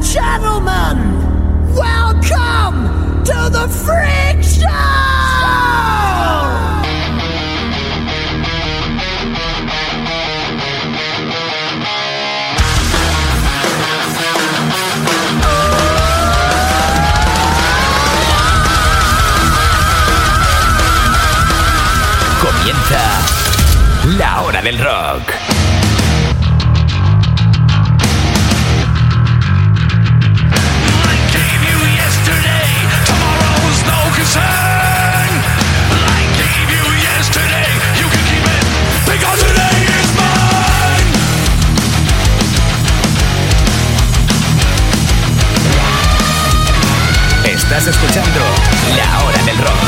gentlemen, welcome to the Freak Show! Comienza la hora del rock. Estás escuchando La Hora del Rock.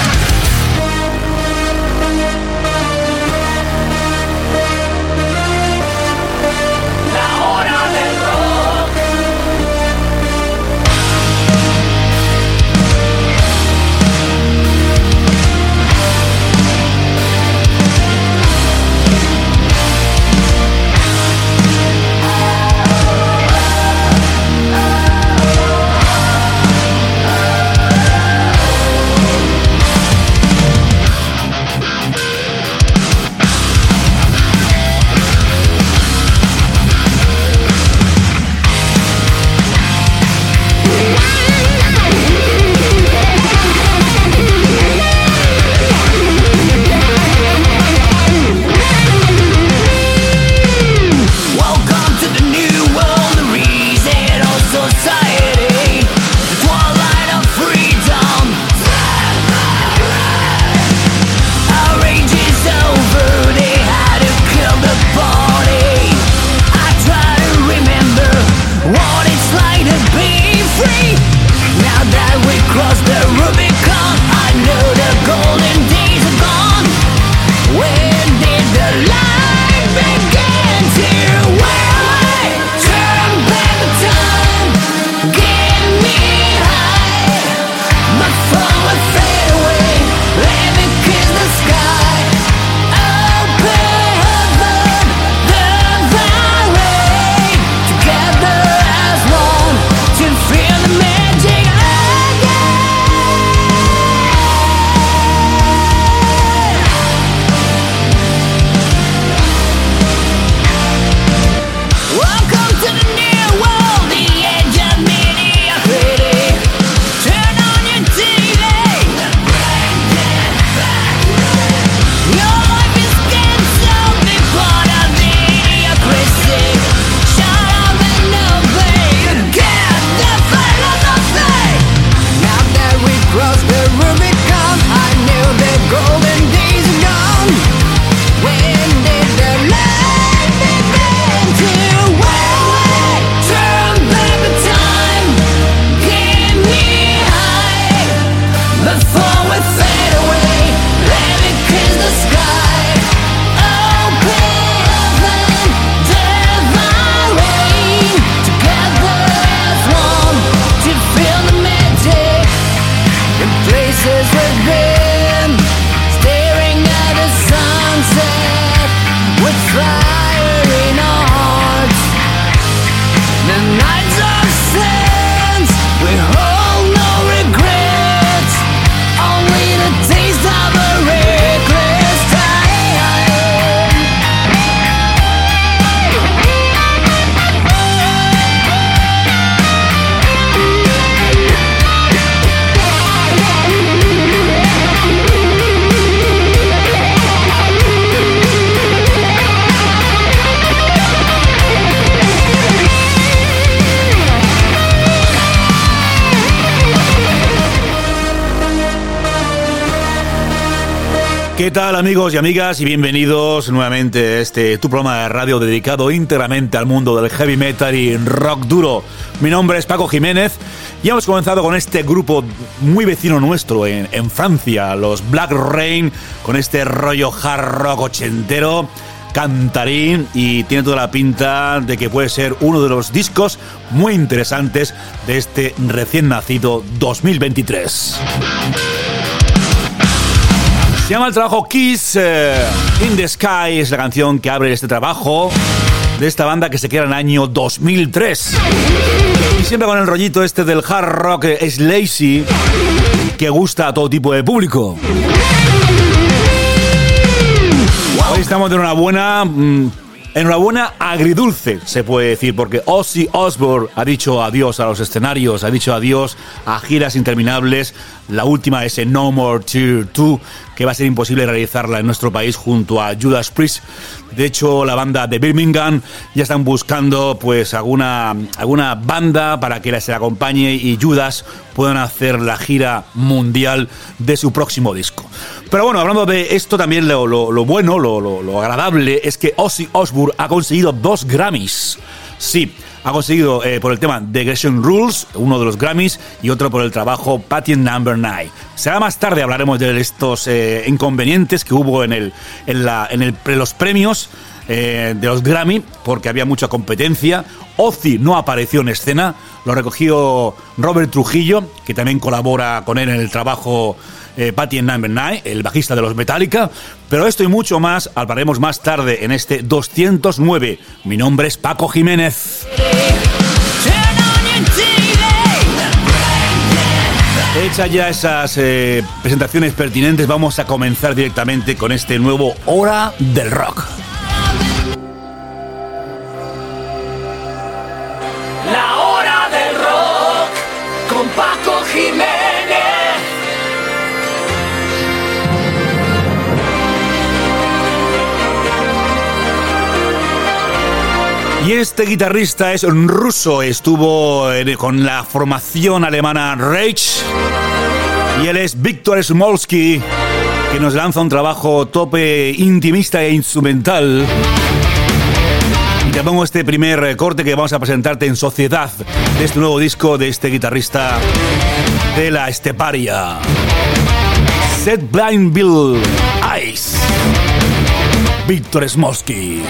¿Qué tal, amigos y amigas? Y bienvenidos nuevamente a tu programa de radio dedicado íntegramente al mundo del heavy metal y rock duro. Mi nombre es Paco Jiménez y hemos comenzado con este grupo muy vecino nuestro en Francia, los Black Rain, con este rollo hard rock ochentero, cantarín, y tiene toda la pinta de que puede ser uno de los discos muy interesantes de este recién nacido 2023. Se llama el trabajo Kiss in the Sky, es la canción que abre este trabajo de esta banda que se crea en el año 2003. Y siempre con el rollito este del hard rock es lazy, que gusta a todo tipo de público. Hoy estamos de enhorabuena agridulce, se puede decir, porque Ozzy Osbourne ha dicho adiós a los escenarios, ha dicho adiós a giras interminables. La última es en No More Tears 2, que va a ser imposible realizarla en nuestro país junto a Judas Priest. De hecho, la banda de Birmingham ya están buscando pues alguna banda para que se la acompañe y Judas puedan hacer la gira mundial de su próximo disco. Pero bueno, hablando de esto, también lo bueno, lo agradable es que Ozzy Osbourne ha conseguido 2 Grammys. Sí, ha conseguido por el tema The Aggression Rules, uno de los Grammys, y otro por el trabajo Patient Number 9. Será más tarde, hablaremos de estos inconvenientes que hubo en los premios de los Grammy, porque había mucha competencia. Ozzy no apareció en escena, lo recogió Robert Trujillo, que también colabora con él en el trabajo Patient Number 9, el bajista de los Metallica. Pero esto y mucho más hablaremos más tarde en este 209. Mi nombre es Paco Jiménez. Hechas ya esas presentaciones pertinentes, vamos a comenzar directamente con este nuevo Hora del Rock. La hora del rock con Paco Jiménez. Y este guitarrista es ruso, estuvo con la formación alemana Rage, y él es Viktor Smolsky, que nos lanza un trabajo tope intimista e instrumental. Y te pongo este primer corte que vamos a presentarte en sociedad de este nuevo disco de este guitarrista de la Esteparia, Set Blind Bill Eyes, Viktor Smolsky.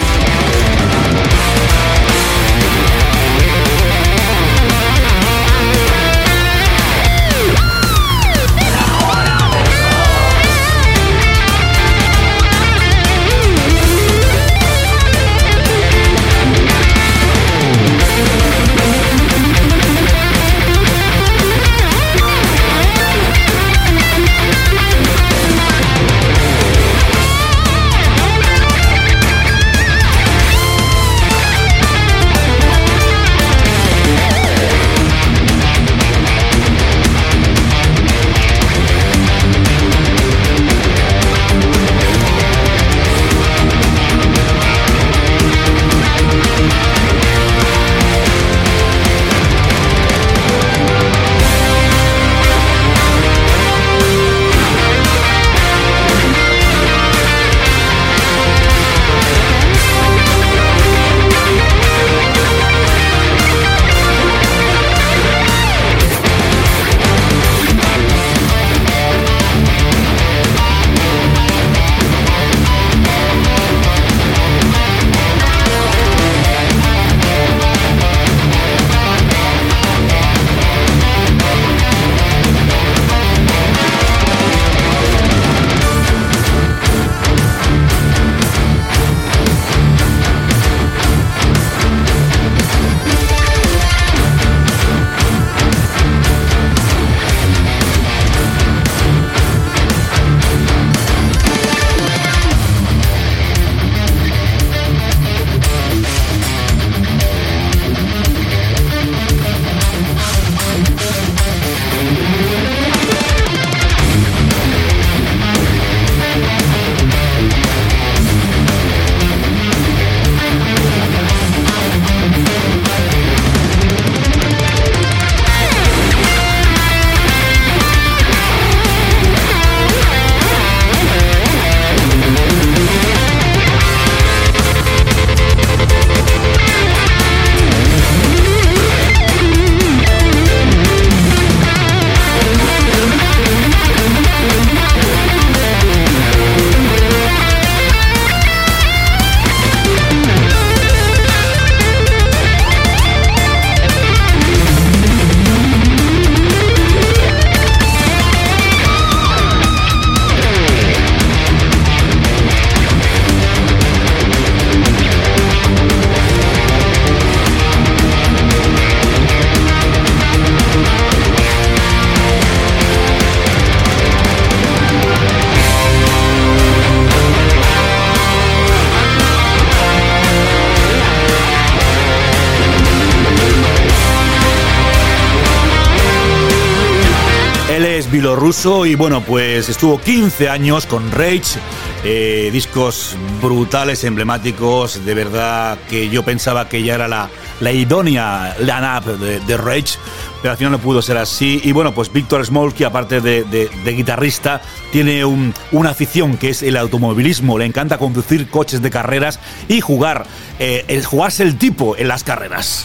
es bielorruso y bueno, pues estuvo 15 años con Rage, discos brutales, emblemáticos, de verdad que yo pensaba que ya era la idónea line-up de Rage, pero al final no pudo ser así. Y bueno, pues Víctor Smolky, aparte de guitarrista, tiene una afición que es el automovilismo. Le encanta conducir coches de carreras y jugarse el tipo en las carreras.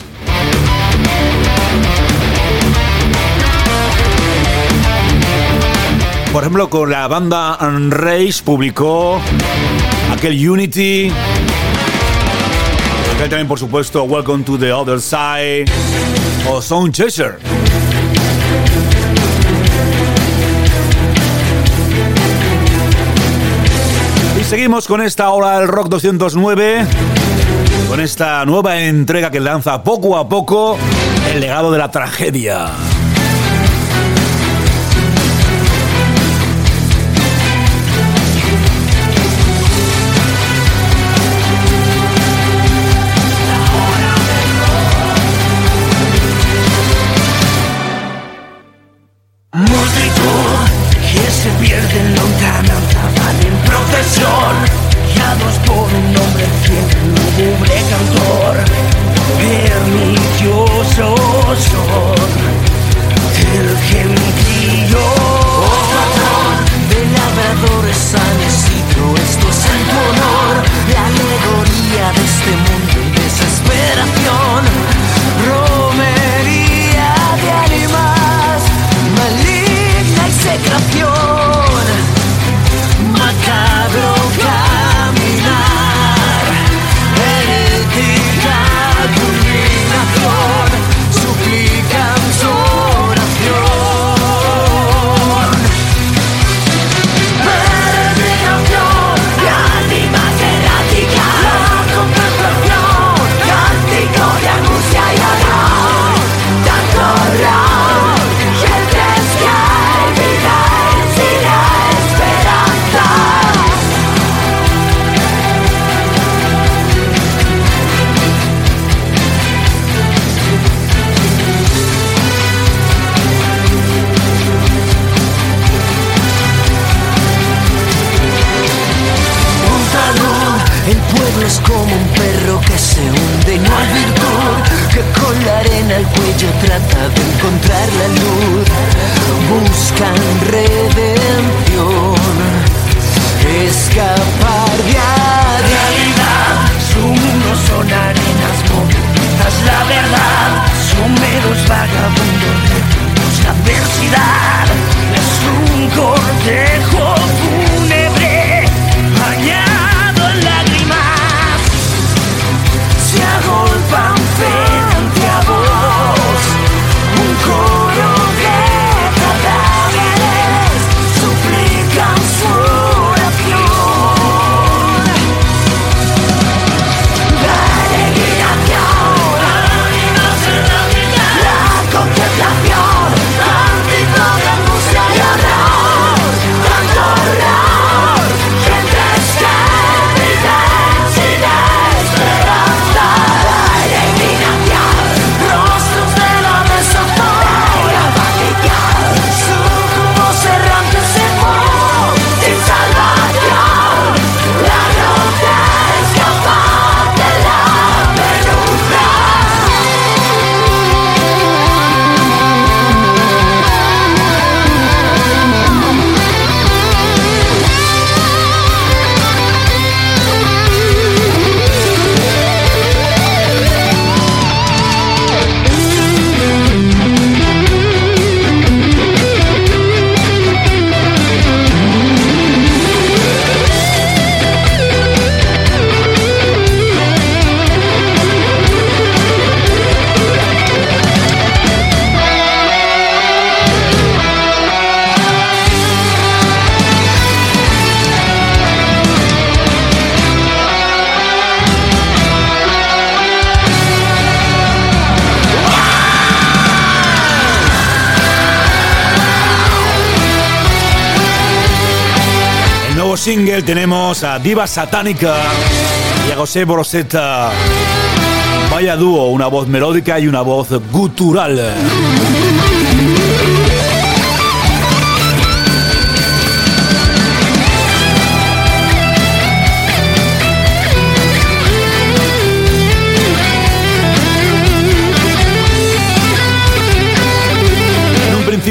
Por ejemplo, con la banda Rage publicó aquel Unity, aquel también, por supuesto, Welcome to the Other Side o Sound Chaser. Y seguimos con esta hora del Rock 209, con esta nueva entrega que lanza poco a poco el legado de la tragedia. Que se pierden lontananza, van en procesión, guiados por un hombre fiel, lúgubre cantor. Perniciosos son del gentío, oh patrón de labradores San Isidro. Esto es en tu honor, la alegoría de este mundo en desesperación. Romería de ánimas, maligna execración, macabro caminar, herética culminación, suplican su oración. Peregrinación de ánimas erráticas, la contemplación, cántico de angustia y horror, tanto horror, gentes que olvidan sin esperanza. Un talón, el pueblo es como un perro que se hunde y no hay virtud, que con la arena al cuello trata de encontrar la luz. Buscan redención, escapar de la realidad. Su mundo son arenas movedizas, la verdad. Son meros vagabundos retratos, la adversidad. Es un cortejo fúnebre bañado en lágrimas. Se agolpan frente a vos, un coro de cadáveres suplican su oración. Peregrinación, la contemplación, cántico de angustia y horror, tanto horror, gentes que viven sin esperanza. Peregrinación, rostros de la desazón, la apatía, sucubos errantes en voz, sin salvación, la noche escapar de la penumbra. El nuevo single tenemos a Diva Satánica y a José Boroseta. Vaya dúo, una voz melódica y una voz gutural.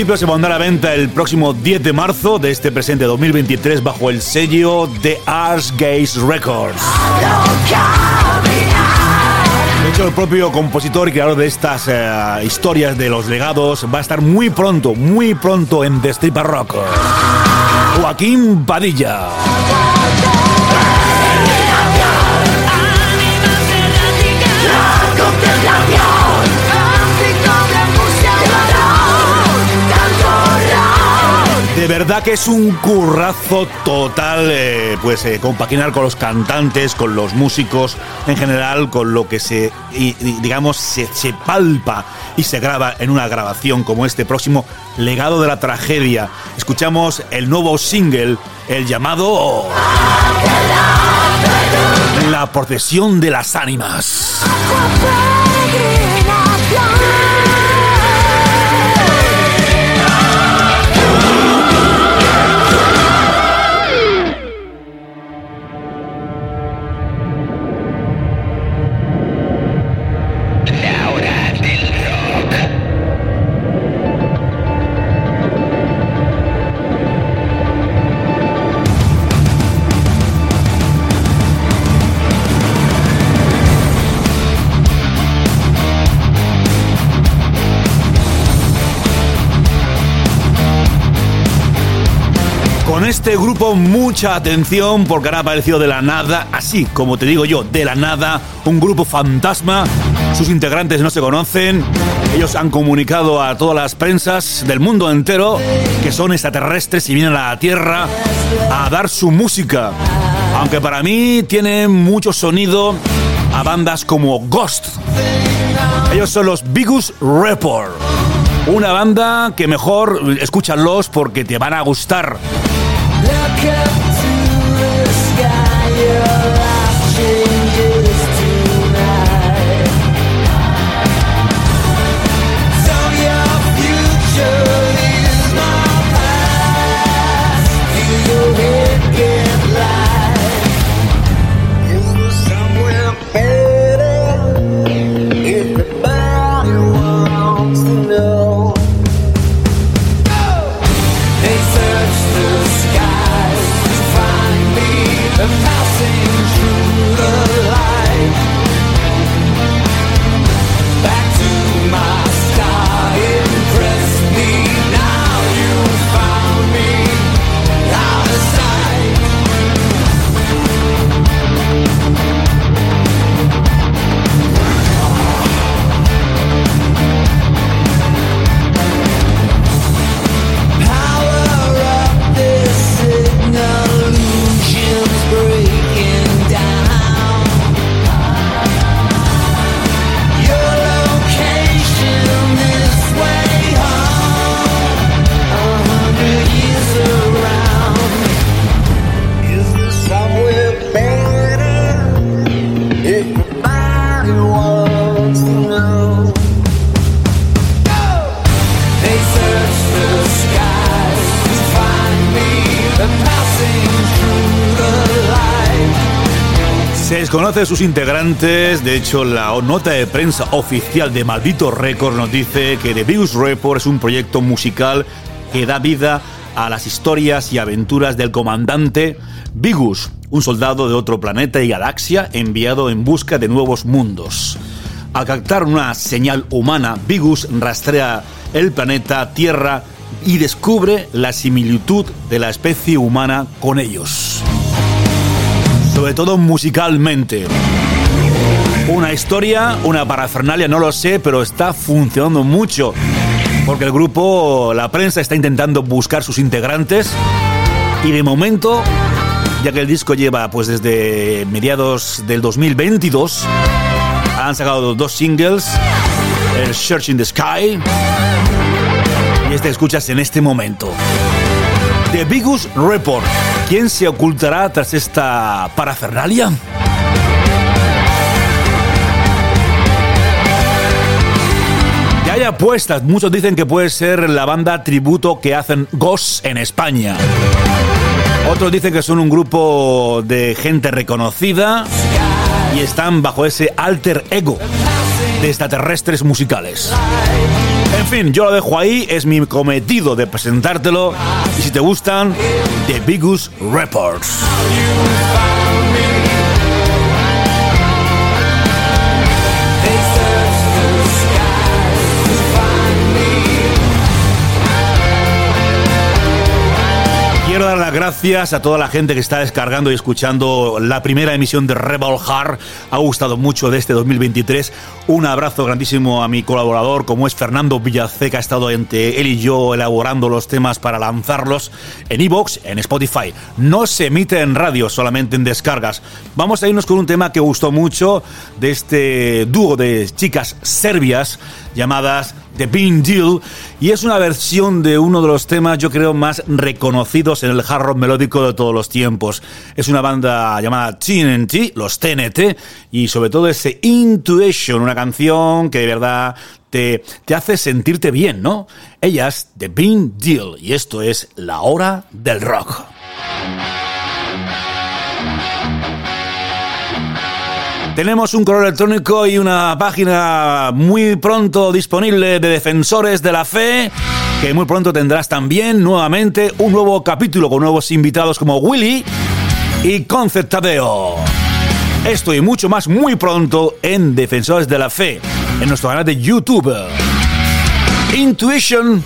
principio se pondrá a la venta el próximo 10 de marzo de este presente 2023 bajo el sello de Archgaze Records. De hecho, el propio compositor y creador de estas historias de los legados va a estar muy pronto en The Stripper Rock. Joaquín Padilla. De verdad que es un currazo total, compaginar con los cantantes, con los músicos en general, con lo que se palpa y se graba en una grabación como este próximo Legado de la Tragedia. Escuchamos el nuevo single, el llamado La Procesión de las Ánimas. Con este grupo mucha atención porque han aparecido de la nada, así como te digo yo, de la nada, un grupo fantasma. Sus integrantes no se conocen. Ellos han comunicado a todas las prensas del mundo entero que son extraterrestres y vienen a la Tierra a dar su música. Aunque para mí tienen mucho sonido a bandas como Ghost. Ellos son los Vigus Report. Una banda que mejor escúchalos porque te van a gustar. Look up to the sky, your life changes tonight. So your future is my past. Feel your head get light. Is there somewhere better? Everybody wants to know. They search the skies to find me, passing through the light. Back to my star, impress me. Now you found me out of sight. Power up this signal, illusions breaking down. Your location this way home, 100 years around. Is there somewhere better? Everybody wants to know. They search the skies to find me, passing through the light. Se desconoce sus integrantes. De hecho, la nota de prensa oficial de Maldito Records nos dice que The Vigus Report es un proyecto musical que da vida a las historias y aventuras del comandante Vigus, un soldado de otro planeta y galaxia enviado en busca de nuevos mundos. Al captar una señal humana, Vigus rastrea el planeta Tierra y descubre la similitud de la especie humana con ellos. Sobre todo musicalmente. Una historia, una parafernalia, no lo sé, pero está funcionando mucho. Porque el grupo, la prensa está intentando buscar sus integrantes. Y de momento, ya que el disco lleva pues desde mediados del 2022, han sacado 2 singles, el Searching the Sky y este escuchas en este momento. The Vigus Report. ¿Quién se ocultará tras esta parafernalia? Ya hay apuestas. Muchos dicen que puede ser la banda tributo que hacen Ghost en España. Otros dicen que son un grupo de gente reconocida y están bajo ese alter ego de extraterrestres musicales. En fin, yo lo dejo ahí, es mi cometido de presentártelo. Y si te gustan, The Bigus Reports. Quiero dar las gracias a toda la gente que está descargando y escuchando la primera emisión de Rebel Heart. Ha gustado mucho de este 2023. Un abrazo grandísimo a mi colaborador, como es Fernando Villacé, que ha estado entre él y yo elaborando los temas para lanzarlos en iVoox, en Spotify. No se emite en radio, solamente en descargas. Vamos a irnos con un tema que gustó mucho de este dúo de chicas serbias llamadas The Big Deal, y es una versión de uno de los temas, yo creo, más reconocidos en el hard rock melódico de todos los tiempos. Es una banda llamada TNT, los TNT, y sobre todo ese Intuition, una canción que de verdad te hace sentirte bien, ¿no? Ellas, The Big Deal, y esto es La Hora del Rock. Tenemos un correo electrónico y una página muy pronto disponible de Defensores de la Fe, que muy pronto tendrás también nuevamente un nuevo capítulo con nuevos invitados como Willy y Concept Tadeo. Esto y mucho más muy pronto en Defensores de la Fe, en nuestro canal de YouTube. Intuition.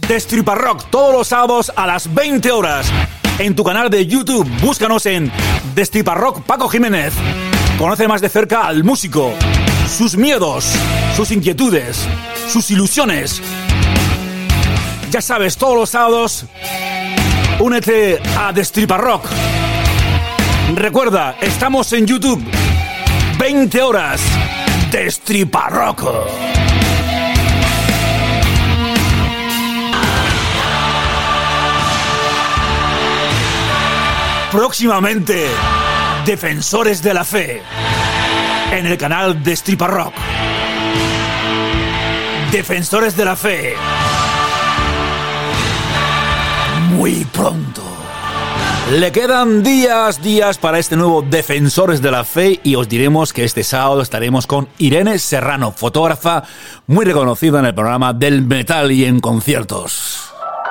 Destripa Rock todos los sábados a las 20 horas en tu canal de YouTube. Búscanos en Destripa Rock Paco Jiménez. Conoce más de cerca al músico, sus miedos, sus inquietudes, sus ilusiones. Ya sabes, todos los sábados únete a Destripa Rock. Recuerda, estamos en YouTube. 20 horas. Destripa Rock. Próximamente, Defensores de la Fe, en el canal Destripa Rock. Defensores de la Fe. Muy pronto. Le quedan días para este nuevo Defensores de la Fe y os diremos que este sábado estaremos con Irene Serrano, fotógrafa muy reconocida en el programa del metal y en conciertos.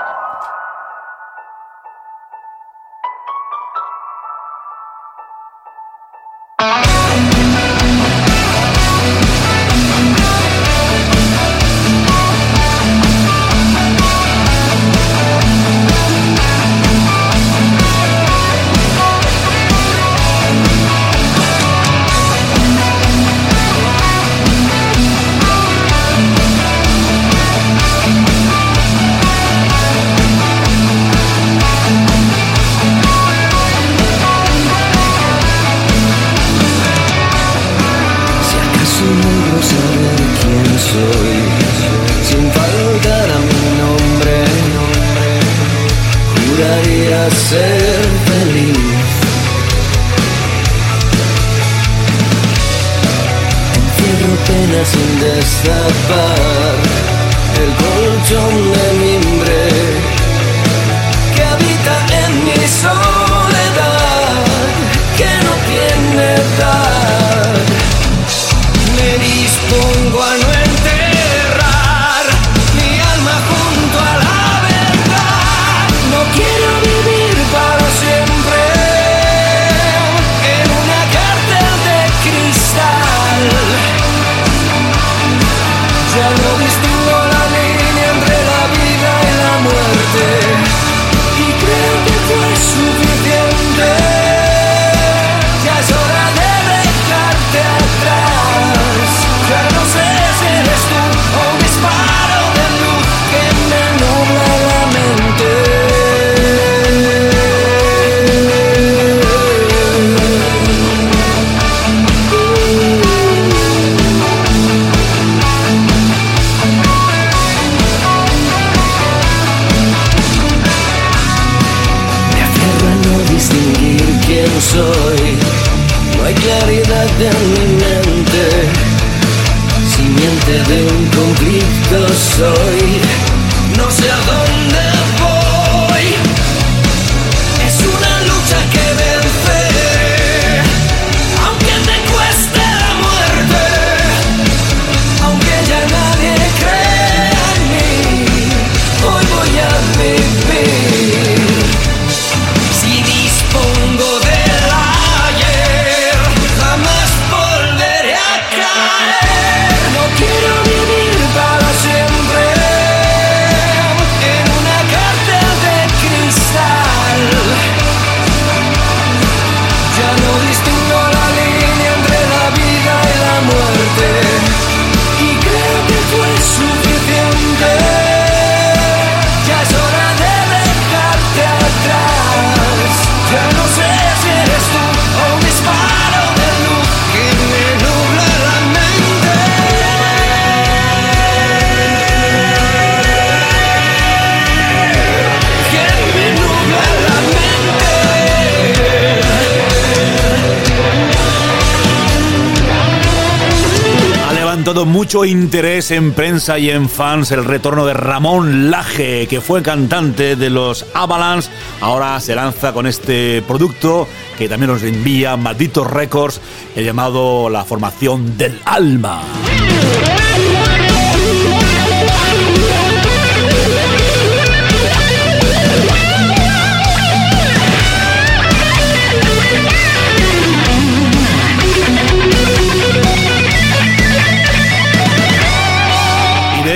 Mucho interés en prensa y en fans el retorno de Ramón Laje, que fue cantante de los Avalanche. Ahora se lanza con este producto que también nos envía Malditos Records, el llamado La Formación del Alma.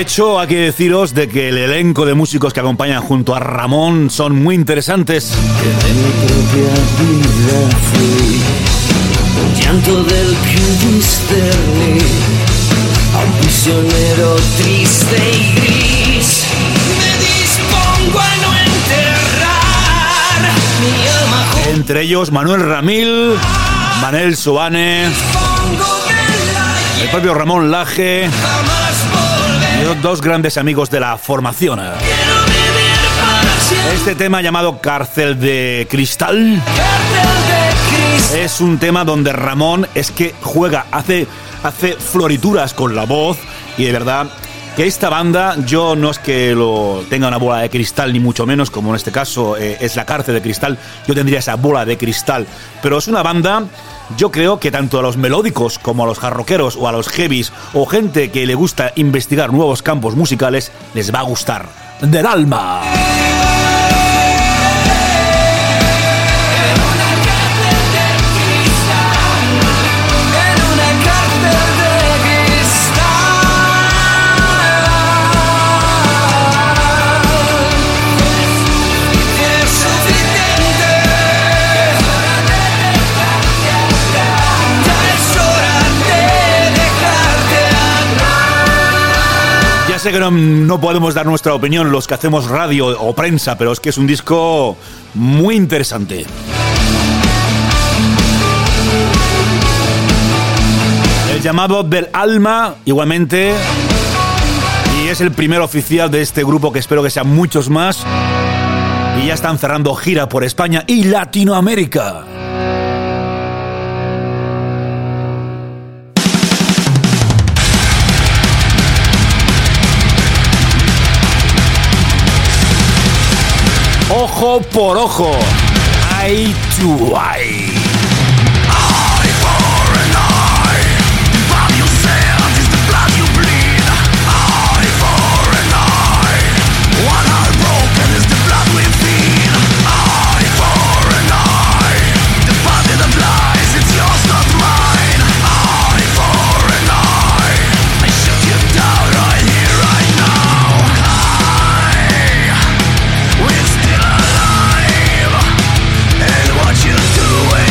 hecho, hay que deciros de que el elenco de músicos que acompañan junto a Ramón son muy interesantes. Que de mi propia vida fui un llanto del que discerní a un prisionero triste y gris. Me dispongo a no enterrar mi alma. Entre ellos Manuel Ramil, Manel Soane, el propio Ramón Laje y dos grandes amigos de la formación. Este tema llamado Cárcel de Cristal es un tema donde Ramón es que juega, hace florituras con la voz, y de verdad que esta banda, yo no es que lo tenga una bola de cristal ni mucho menos, como en este caso es la Cárcel de Cristal, yo tendría esa bola de cristal, pero es una banda, yo creo que tanto a los melódicos como a los hardrockeros o a los heavies o gente que le gusta investigar nuevos campos musicales, les va a gustar. Del alma. Sé que no podemos dar nuestra opinión los que hacemos radio o prensa, pero es que es un disco muy interesante. El llamado Del Alma, igualmente, y es el primer oficial de este grupo, que espero que sean muchos más, y ya están cerrando gira por España y Latinoamérica. Ojo por ojo, eye to eye. Do it.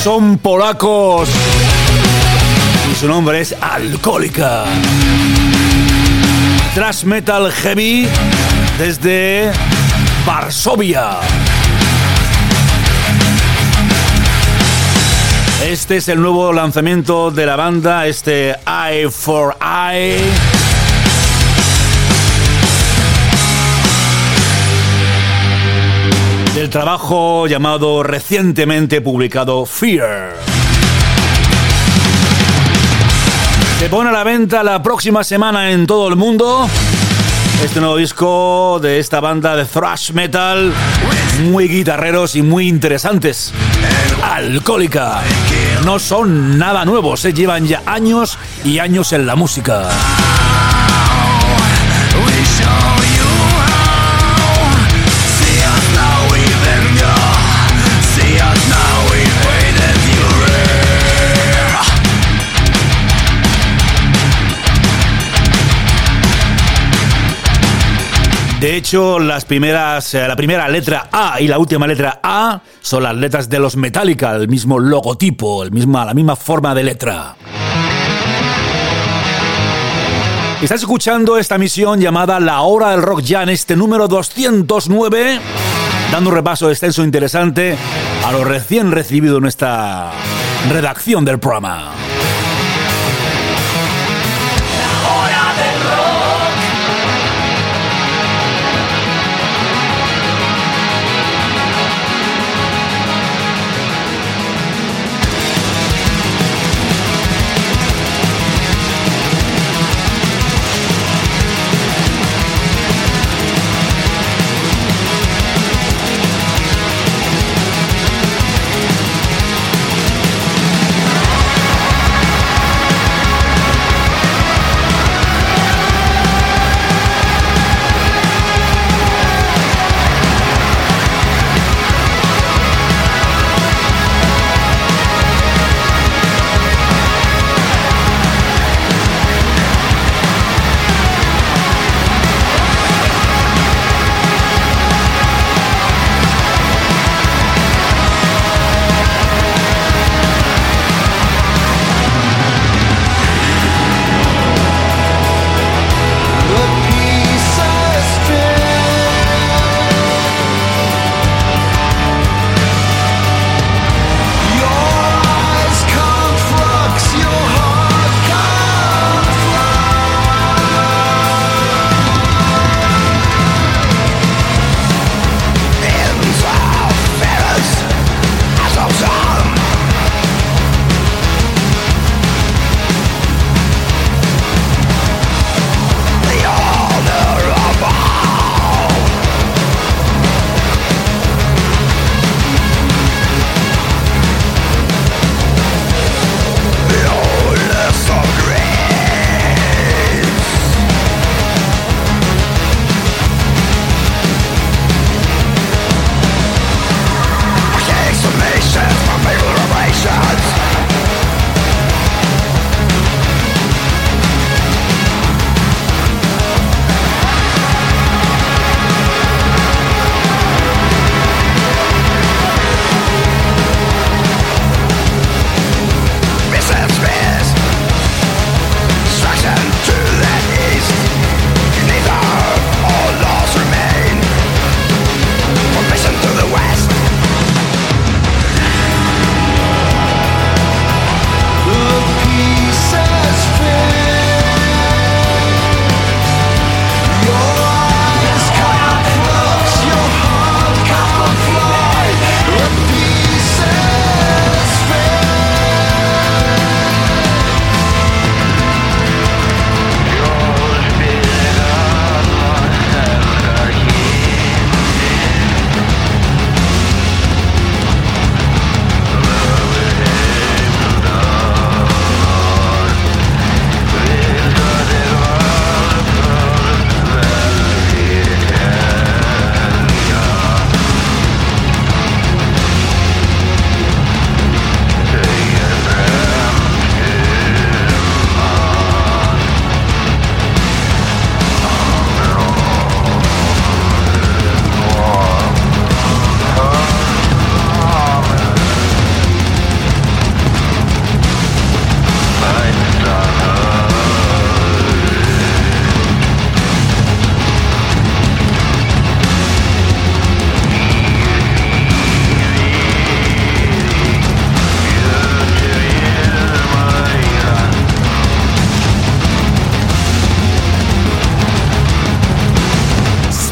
Son polacos y su nombre es Alcohólica. Thrash metal heavy desde Varsovia. Este es el nuevo lanzamiento de la banda, este Eye for Eye. Del trabajo llamado recientemente publicado Fear. Se pone a la venta la próxima semana en todo el mundo este nuevo disco de esta banda de thrash metal, muy guitarreros y muy interesantes. Alcohólica. No son nada nuevos, llevan ya años y años en la música. De hecho, la primera letra A y la última letra A son las letras de los Metallica, el mismo logotipo, la misma forma de letra. Estás escuchando esta misión llamada La Hora del Rock ya en este número 209, dando un repaso extenso e interesante a lo recién recibido en esta redacción del programa.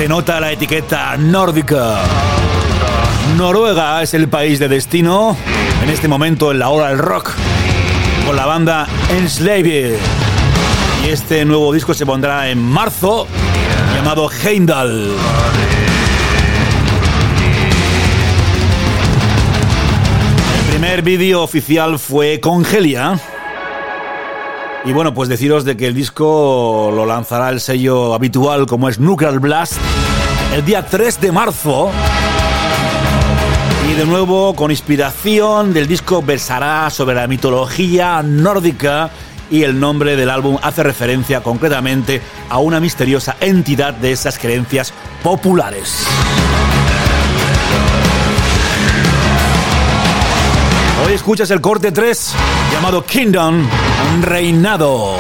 Se nota la etiqueta nórdica. Noruega es el país de destino en este momento en la hora del rock con la banda Enslaved. Y este nuevo disco se pondrá en marzo, llamado Heimdall. El primer vídeo oficial fue Congelia. Y bueno, pues deciros de que el disco lo lanzará el sello habitual como es Nuclear Blast el día 3 de marzo. Y de nuevo, con inspiración del disco, versará sobre la mitología nórdica y el nombre del álbum hace referencia concretamente a una misteriosa entidad de esas creencias populares. Hoy escuchas el corte 3 llamado Kingdom, Reinado.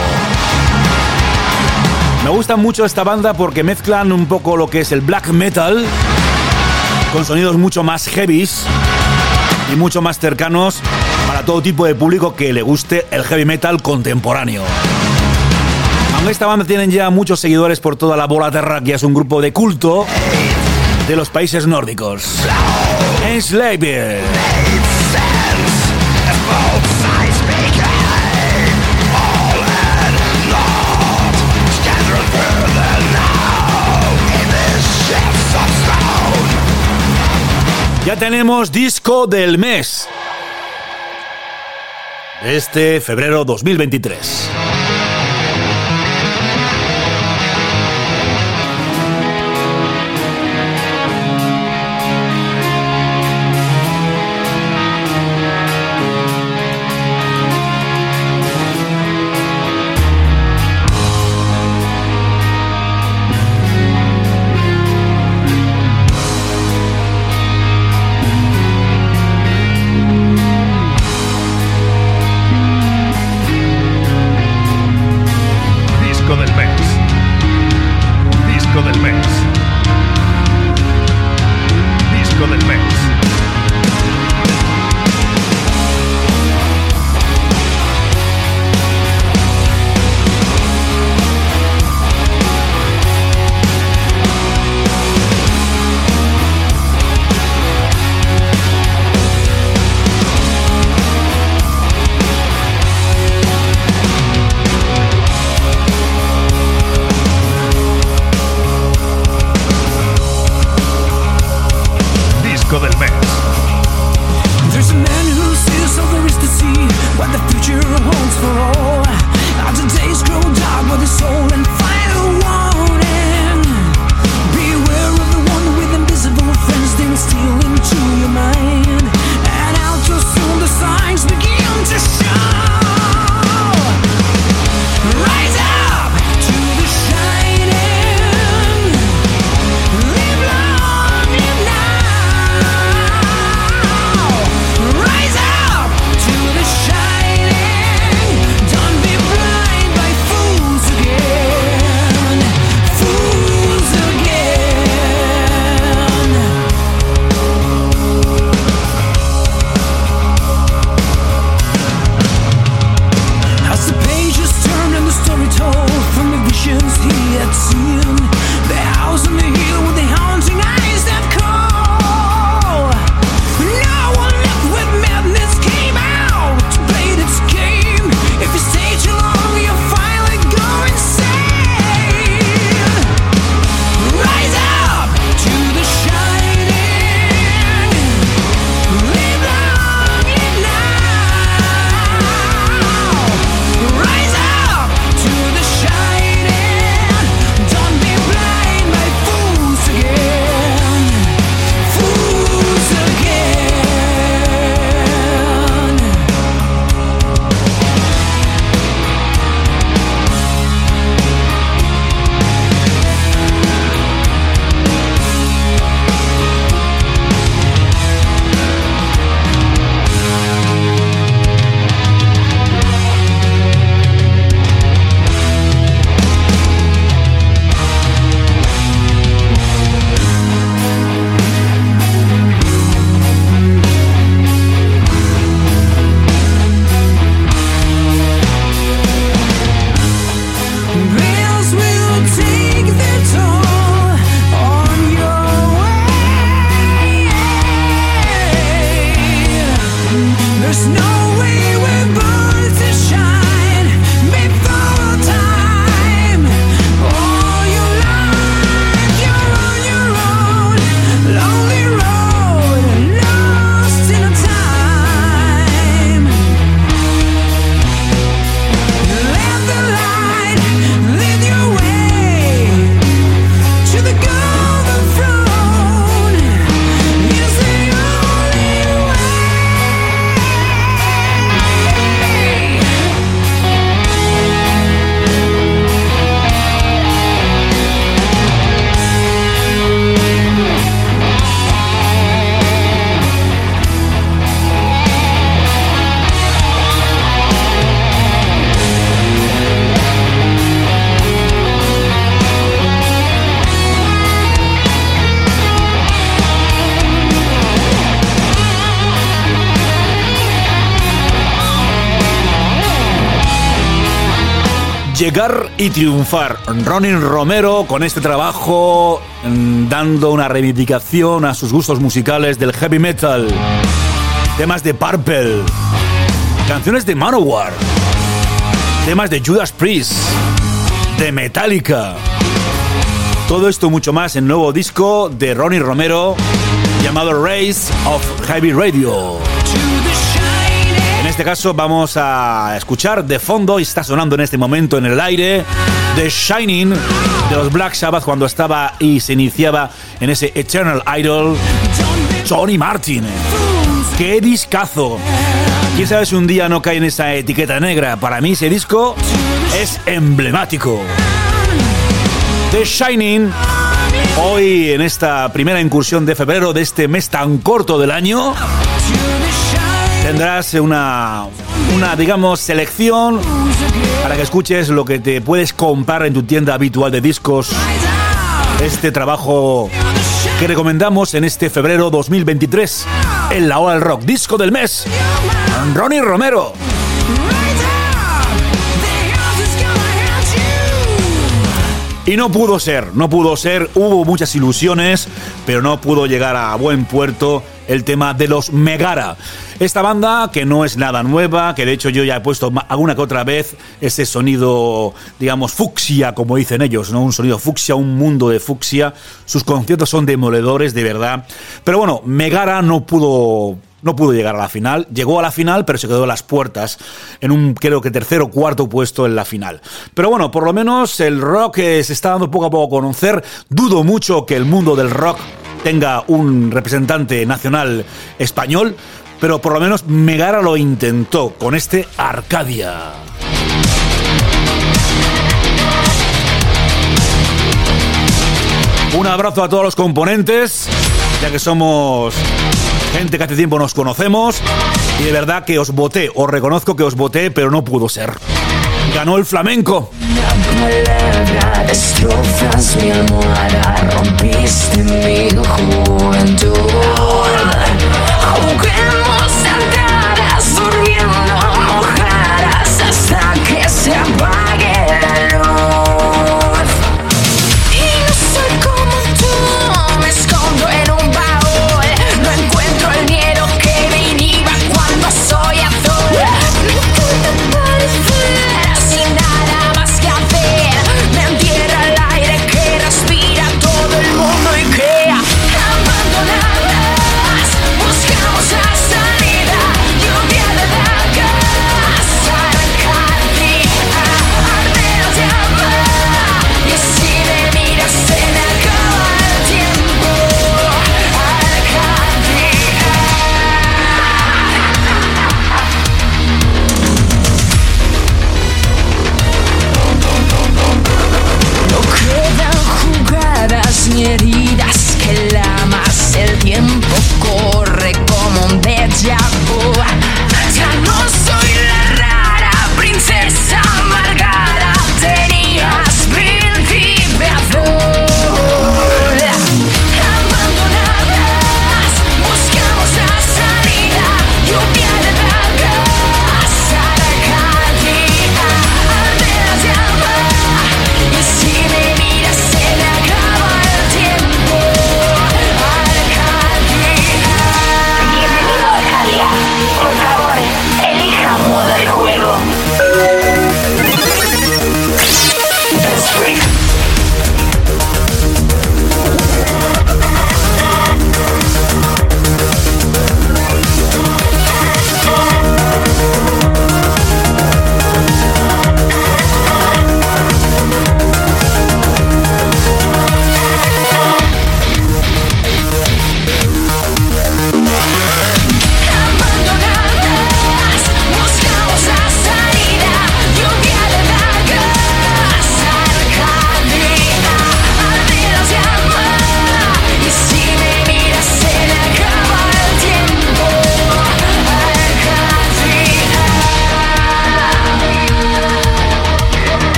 Me gusta mucho esta banda porque mezclan un poco lo que es el black metal con sonidos mucho más heavies y mucho más cercanos para todo tipo de público que le guste el heavy metal contemporáneo. Aunque esta banda tienen ya muchos seguidores por toda la bola terráquea, es un grupo de culto de los países nórdicos. Enslaved. Ya tenemos disco del mes. Este febrero 2023. Rise up to the shining. Llegar y triunfar. Ronnie Romero con este trabajo dando una reivindicación a sus gustos musicales del heavy metal. Temas de Purple, canciones de Manowar, temas de Judas Priest, de Metallica. Todo esto mucho más en el nuevo disco de Ronnie Romero llamado Race of Heavy Radio. En este caso vamos a escuchar de fondo, y está sonando en este momento en el aire, The Shining de los Black Sabbath cuando estaba y se iniciaba en ese Eternal Idol, Tony Martin. ¡Qué discazo! Quién sabe si un día no cae en esa etiqueta negra. Para mí ese disco es emblemático. The Shining, hoy en esta primera incursión de febrero de este mes tan corto del año, tendrás una digamos, selección para que escuches lo que te puedes comprar en tu tienda habitual de discos. Este trabajo que recomendamos en este febrero 2023 en La Hora del Rock. Disco del mes, Ronnie Romero. Y no pudo ser, hubo muchas ilusiones, pero no pudo llegar a buen puerto el tema de los Megara. Esta banda que no es nada nueva, que de hecho yo ya he puesto alguna que otra vez ese sonido, digamos, fucsia, como dicen ellos, ¿no? Un sonido fucsia, un mundo de fucsia. Sus conciertos son demoledores, de verdad. Pero bueno, Megara no pudo llegar a la final. Llegó a la final, pero se quedó a las puertas en un, creo que tercer o cuarto puesto en la final. Pero bueno, por lo menos el rock se está dando poco a poco a conocer. Dudo mucho que el mundo del rock tenga un representante nacional español, pero por lo menos Megara lo intentó con este Arcadia. Un abrazo a todos los componentes, ya que somos gente que hace tiempo nos conocemos, y de verdad que os reconozco que os voté, pero no pudo ser. Ganó el flamenco. Una palabra destrozas mi almohada, rompiste mi juventud. Juguemos sentadas, durmiendo mojadas hasta que se apague la luz. Y no soy como tú, me escondo en un baúl. No encuentro el miedo que me inhiba cuando soy azul. Me encanta parecer sin nada más que hacer. Me entierra el aire que respira todo el mundo.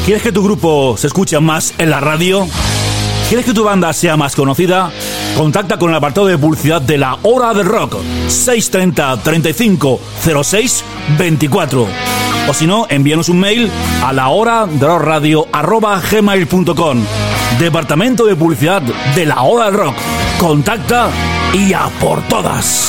¿Quieres que tu grupo se escuche más en la radio? ¿Quieres que tu banda sea más conocida? Contacta con el apartado de publicidad de La Hora del Rock, 630 35 06 24. O si no, envíanos un mail a lahoradelrockradio@gmail.com. Departamento de Publicidad de La Hora del Rock. Contacta y a por todas.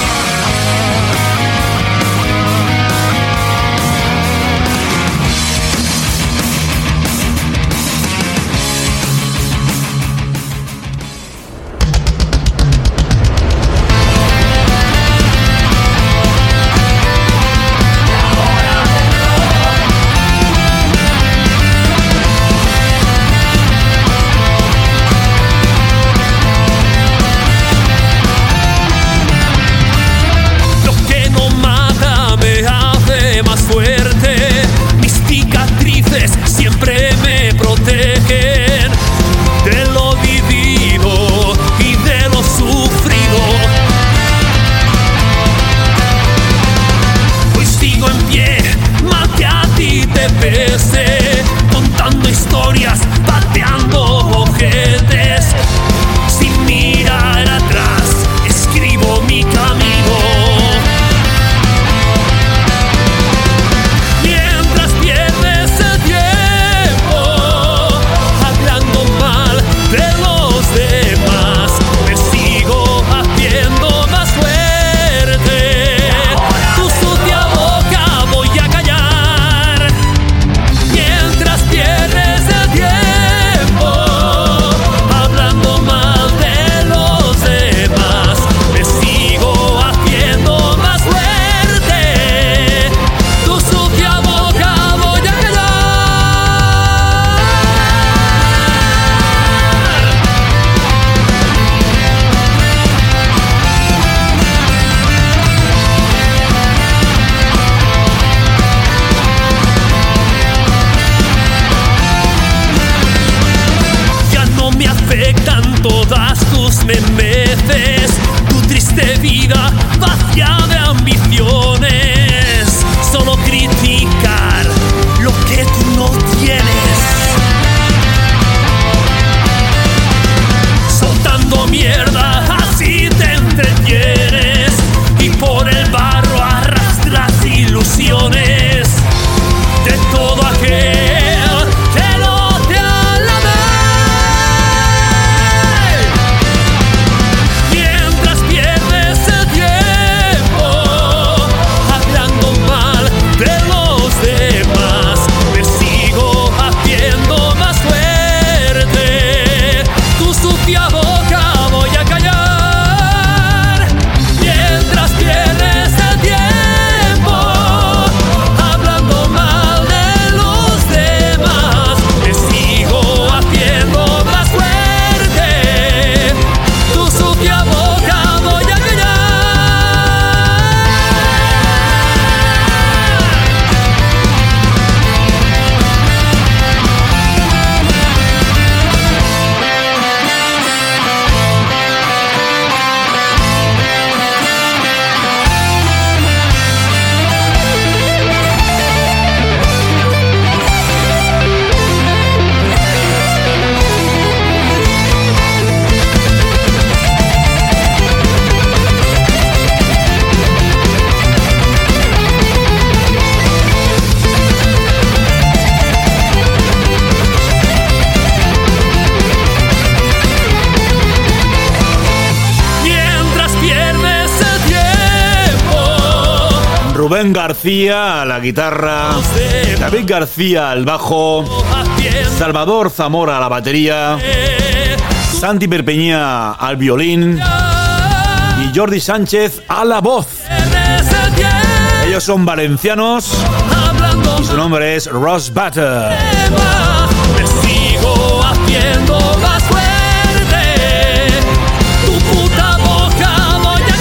Rubén García a la guitarra, David García al bajo, Salvador Zamora a la batería, Santi Perpeñá al violín y Jordi Sánchez a la voz. Ellos son valencianos y su nombre es Ross Butter. Me sigo haciendo más fuerte. Tu puta boca voy a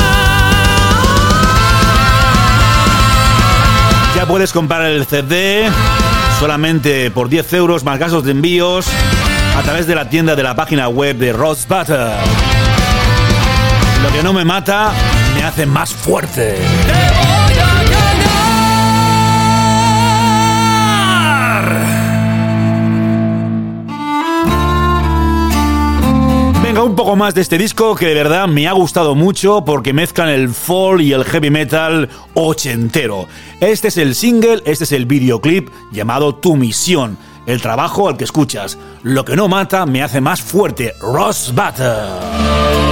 callar. Ya puedes comprar el CD solamente por 10 euros más gastos de envíos a través de la tienda de la página web de Ross Butter. Lo que no me mata me hace más fuerte. Te voy a callar. un poco más de este disco que de verdad me ha gustado mucho porque mezclan el folk y el heavy metal ochentero. Este es el single, este es el videoclip llamado Tu Misión, el trabajo al que escuchas. Lo que no mata me hace más fuerte. Rosbatter.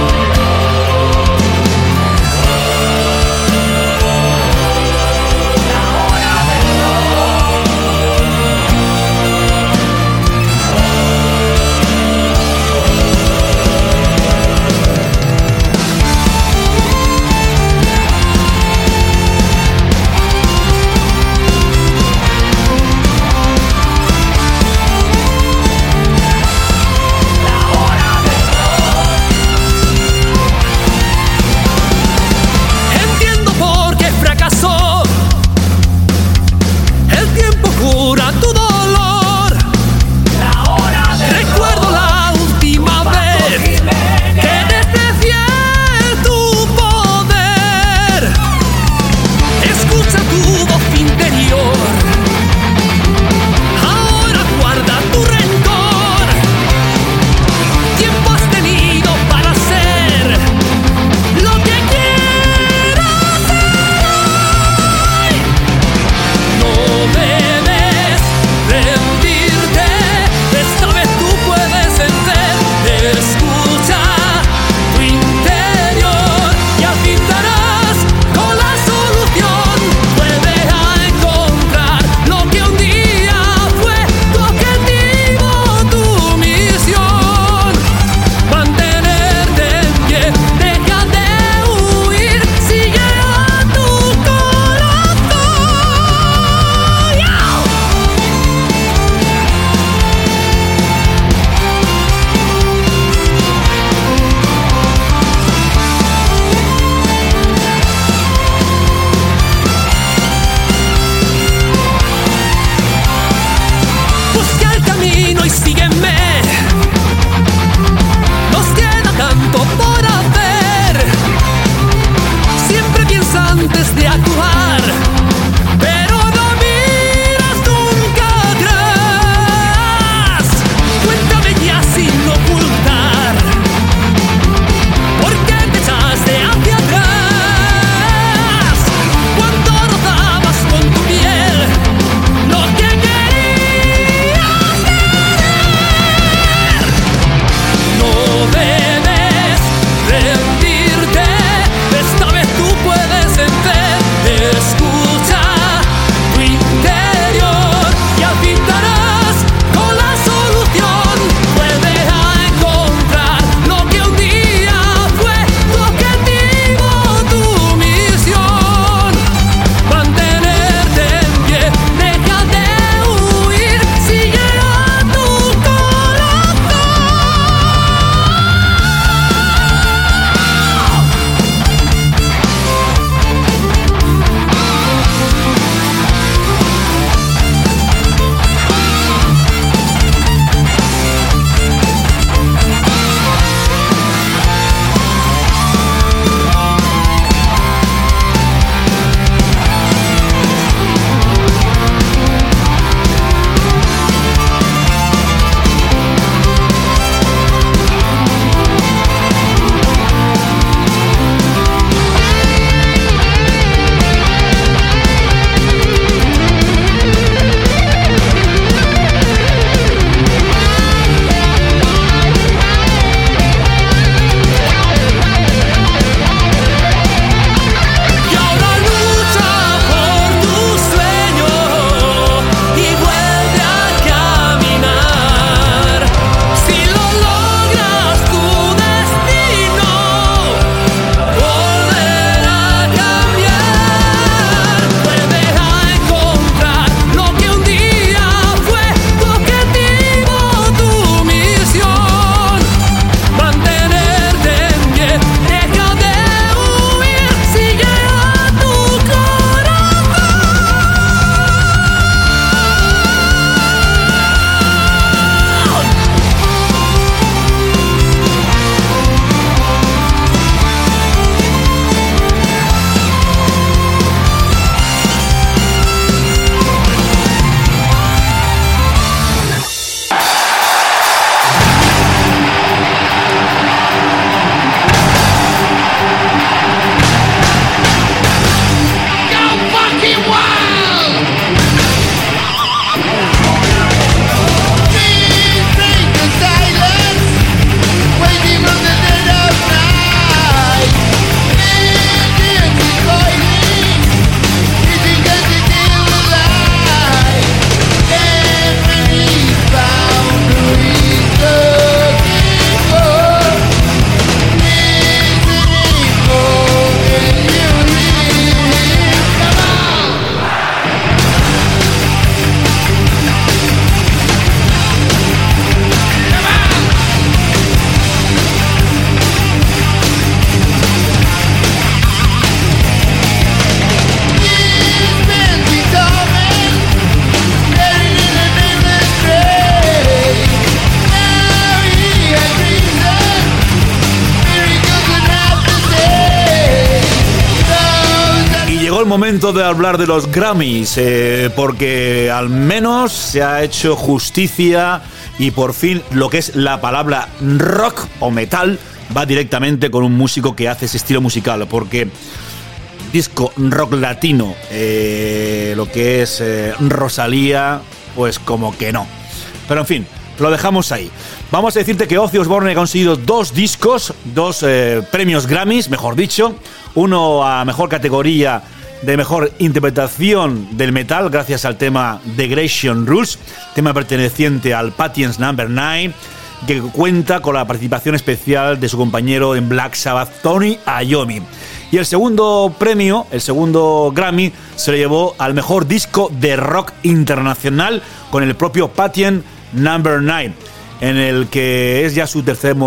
momento de hablar de los Grammys, porque al menos se ha hecho justicia y por fin lo que es la palabra rock o metal va directamente con un músico que hace ese estilo musical, porque disco rock latino, lo que es Rosalía, pues como que no. Pero en fin, lo dejamos ahí. Vamos a decirte que Ozzy Osbourne ha conseguido 2 discos, 2 premios Grammys, mejor dicho. Uno a mejor categoría de mejor interpretación del metal, gracias al tema Degradation Rules, tema perteneciente al Patience No. 9, que cuenta con la participación especial de su compañero en Black Sabbath, Tony Iommi. Y el segundo premio, el segundo Grammy, se lo llevó al mejor disco de rock internacional con el propio Patience No. 9, en el que es ya su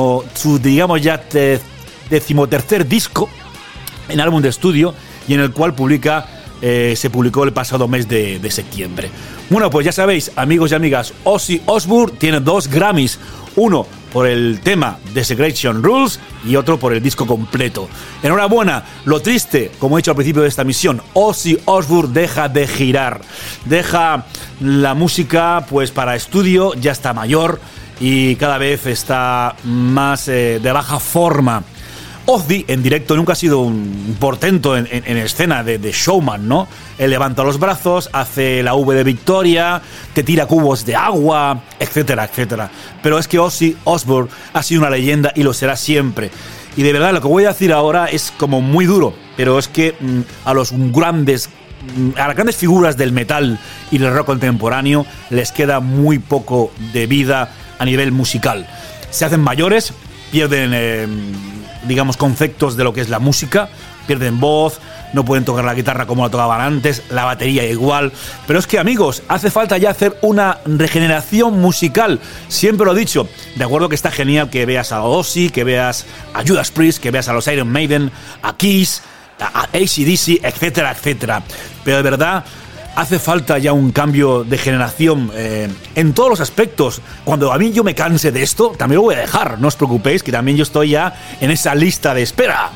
decimotercer disco en álbum de estudio y en el cual se publicó el pasado mes de septiembre. Bueno, pues ya sabéis, amigos y amigas, Ozzy Osbourne tiene 2 Grammys, uno por el tema Desecration Rules y otro por el disco completo. Enhorabuena. Lo triste, como he dicho al principio de esta misión, Ozzy Osbourne deja de girar, deja la música pues para estudio, ya está mayor y cada vez está más de baja forma. Ozzy en directo nunca ha sido un portento en escena de showman, ¿no? Él levanta los brazos, hace la V de victoria, te tira cubos de agua, etcétera, etcétera. Pero es que Ozzy Osbourne ha sido una leyenda y lo será siempre. Y de verdad, lo que voy a decir ahora es como muy duro, pero es que a las grandes figuras del metal y del rock contemporáneo les queda muy poco de vida a nivel musical. Se hacen mayores, pierden digamos, conceptos de lo que es la música, pierden voz, no pueden tocar la guitarra como la tocaban antes, la batería igual. Pero es que, amigos, hace falta ya hacer una regeneración musical. Siempre lo he dicho, de acuerdo que está genial que veas a Ozzy, que veas a Judas Priest, que veas a los Iron Maiden, a Kiss, a AC/DC, etcétera, etcétera. Pero de verdad hace falta ya un cambio de generación en todos los aspectos. Cuando a mí yo me canse de esto, también lo voy a dejar. No os preocupéis, que también yo estoy ya en esa lista de espera.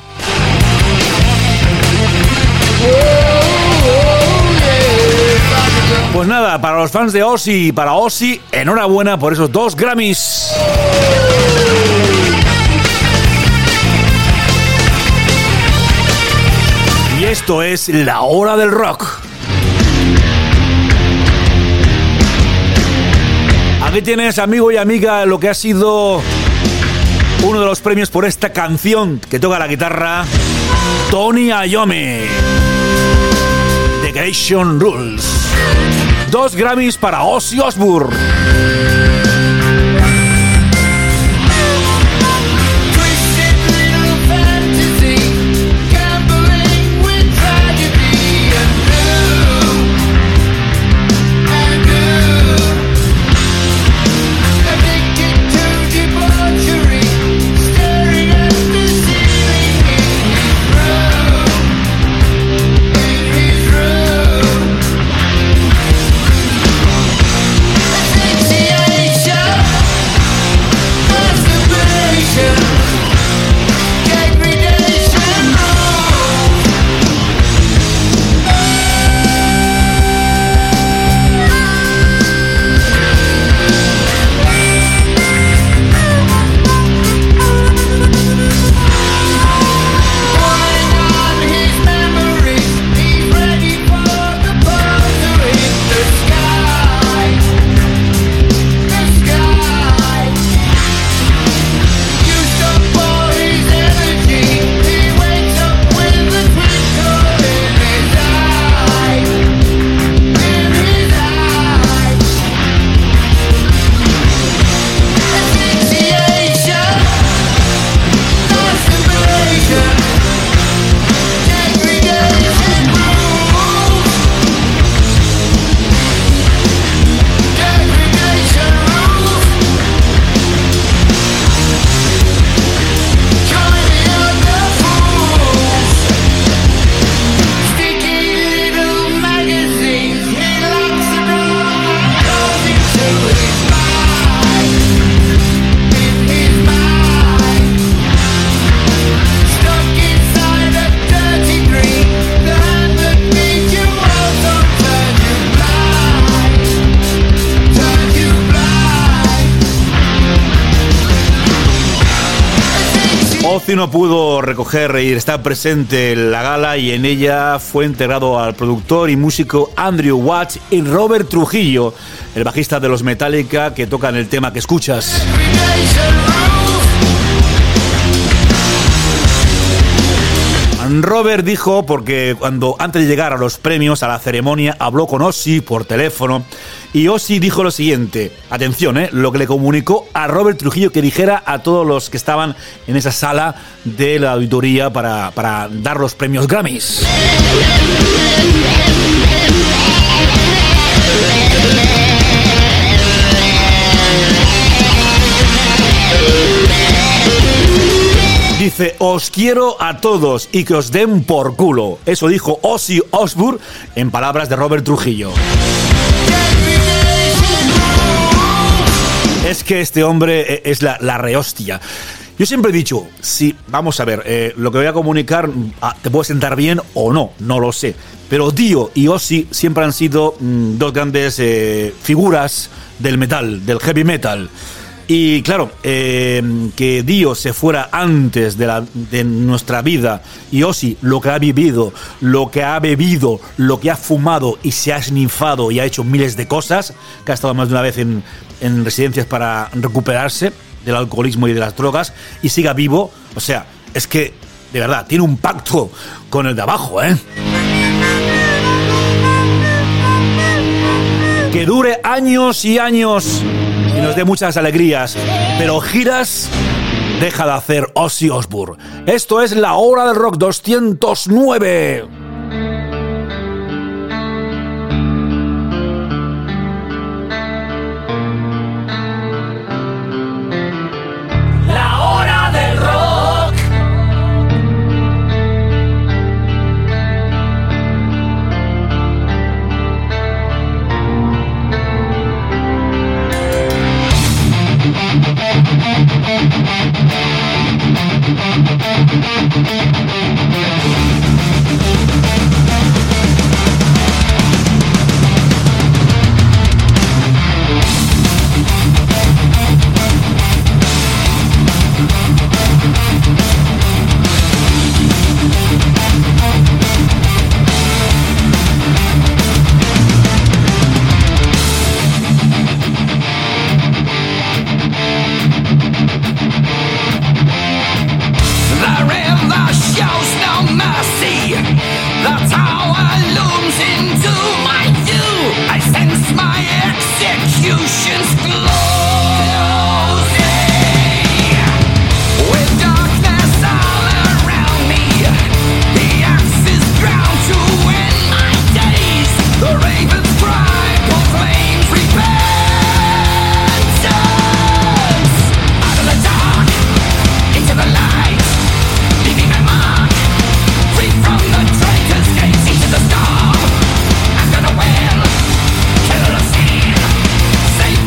Pues nada, para los fans de Ozzy y para Ozzy, enhorabuena por esos 2 Grammys. Y esto es la hora del rock. Aquí tienes, amigo y amiga, lo que ha sido uno de los premios por esta canción que toca la guitarra, Tony Iommi, Degradation Rules. 2 Grammys para Ozzy Osbourne. Yeah. Ozzy no pudo recoger y estar presente en la gala, y en ella fue integrado al productor y músico Andrew Watts y Robert Trujillo, el bajista de los Metallica, que tocan el tema que escuchas. Robert dijo, porque antes de llegar a los premios, a la ceremonia, habló con Ozzy por teléfono, y Ozzy dijo lo siguiente, atención, lo que le comunicó a Robert Trujillo que dijera a todos los que estaban en esa sala de la auditoría para dar los premios Grammys. Dice, os quiero a todos y que os den por culo. Eso dijo Ozzy Osbourne en palabras de Robert Trujillo. Es que este hombre es la rehostia. Yo siempre he dicho, sí, vamos a ver, lo que voy a comunicar te puede sentar bien o no, no lo sé. Pero Dio y Ozzy siempre han sido dos grandes figuras del metal, del heavy metal. Y claro, que Dio se fuera antes de nuestra vida, y Ozzy lo que ha vivido, lo que ha bebido, lo que ha fumado y se ha esnifado y ha hecho miles de cosas, que ha estado más de una vez en residencias para recuperarse del alcoholismo y de las drogas, y siga vivo, o sea, es que, de verdad, tiene un pacto con el de abajo, ¿eh? Que dure años y años y nos dé muchas alegrías, pero giras deja de hacer Ozzy Osbourne. Esto es La Hora del Rock 209. La hora del rock. Say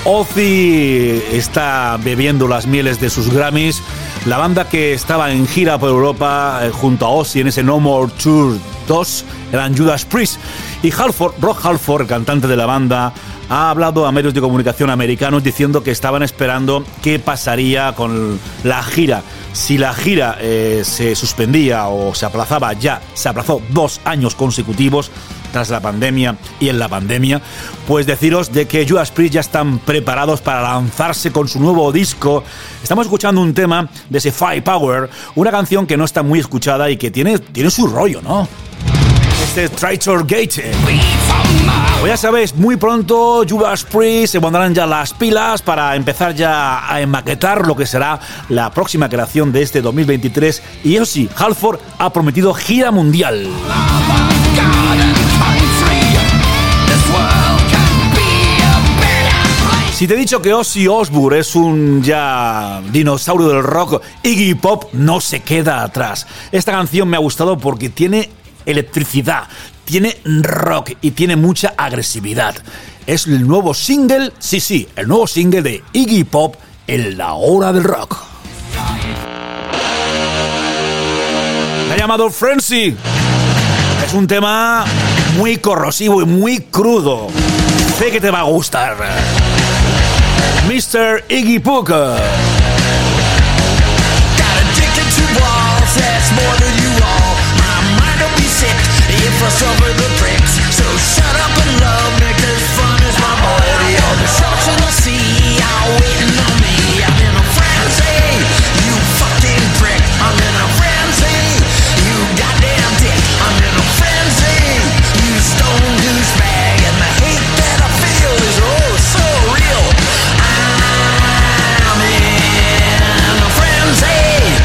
Ozzy está bebiendo las mieles de sus Grammys. La banda que estaba en gira por Europa junto a Ozzy en ese No More Tour 2 eran Judas Priest. Y Rob Halford, el cantante de la banda, ha hablado a medios de comunicación americanos diciendo que estaban esperando qué pasaría con la gira. Si la gira se suspendía o se aplazaba, ya se aplazó 2 años consecutivos tras la pandemia y en la pandemia, pues deciros de que Judas Priest ya están preparados para lanzarse con su nuevo disco. Estamos escuchando un tema de ese Firepower, una canción que no está muy escuchada y que tiene su rollo, ¿no? Este Traitor Gate. Pues ya sabéis, muy pronto Judas Priest se pondrán ya las pilas para empezar ya a enmaquetar lo que será la próxima creación de este 2023. Y eso sí, Halford ha prometido gira mundial. Si te he dicho que Ozzy Osbourne es un ya dinosaurio del rock, Iggy Pop no se queda atrás. Esta canción me ha gustado porque tiene electricidad, tiene rock y tiene mucha agresividad. Es el nuevo single, sí, el nuevo single de Iggy Pop en la hora del rock. Me ha llamado Frenzy. Es un tema muy corrosivo y muy crudo. Sé que te va a gustar. Mr. Iggy Pop. If I suffer the bricks, so shut up and love, make this fun as my body. All the sharks in the sea are waiting on me. I'm in a frenzy, you fucking prick. I'm in a frenzy, you goddamn dick. I'm in a frenzy, you stone douchebag. And the hate that I feel is oh so real. I'm in a frenzy.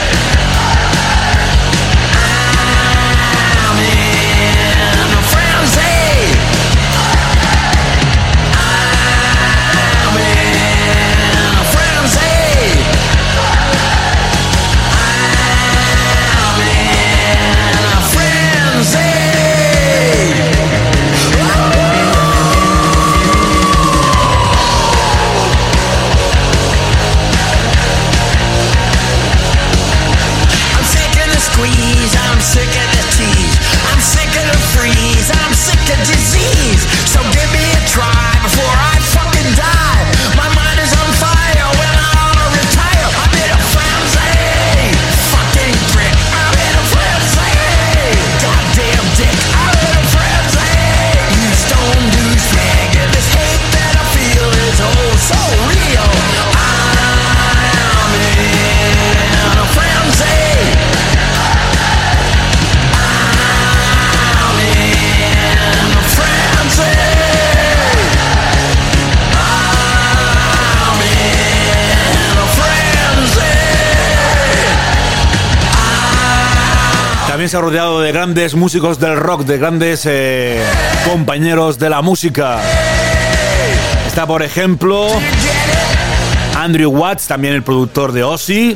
Se ha rodeado de grandes músicos del rock, de grandes compañeros de la música. Está, por ejemplo, Andrew Watts, también el productor de Ozzy.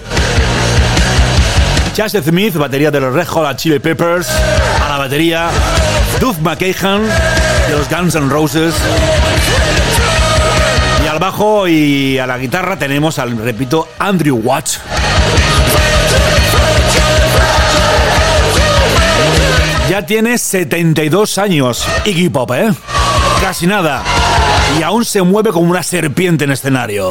Chas Smith, batería de los Red Hot Chili Peppers, a la batería. Duff McKagan, de los Guns N' Roses. Y al bajo y a la guitarra tenemos al, repito, Andrew Watts. Ya tiene 72 años Iggy Pop, casi nada. Y aún se mueve como una serpiente en escenario.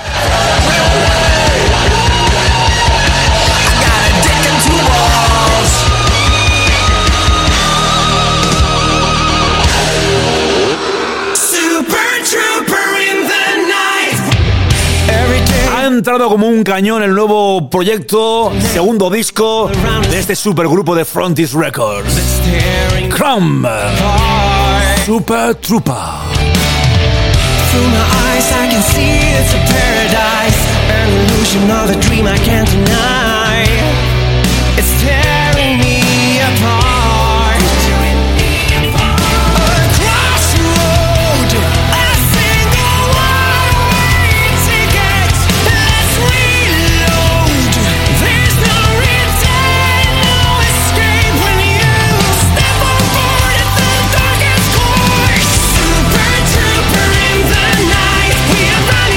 Ha entrado como un cañón el nuevo proyecto, segundo disco de este supergrupo de Frontis Records. Crumb, Super Trooper. Through my eyes I can see it's a paradise, an illusion of a dream I can't deny. It's tearing me apart. Running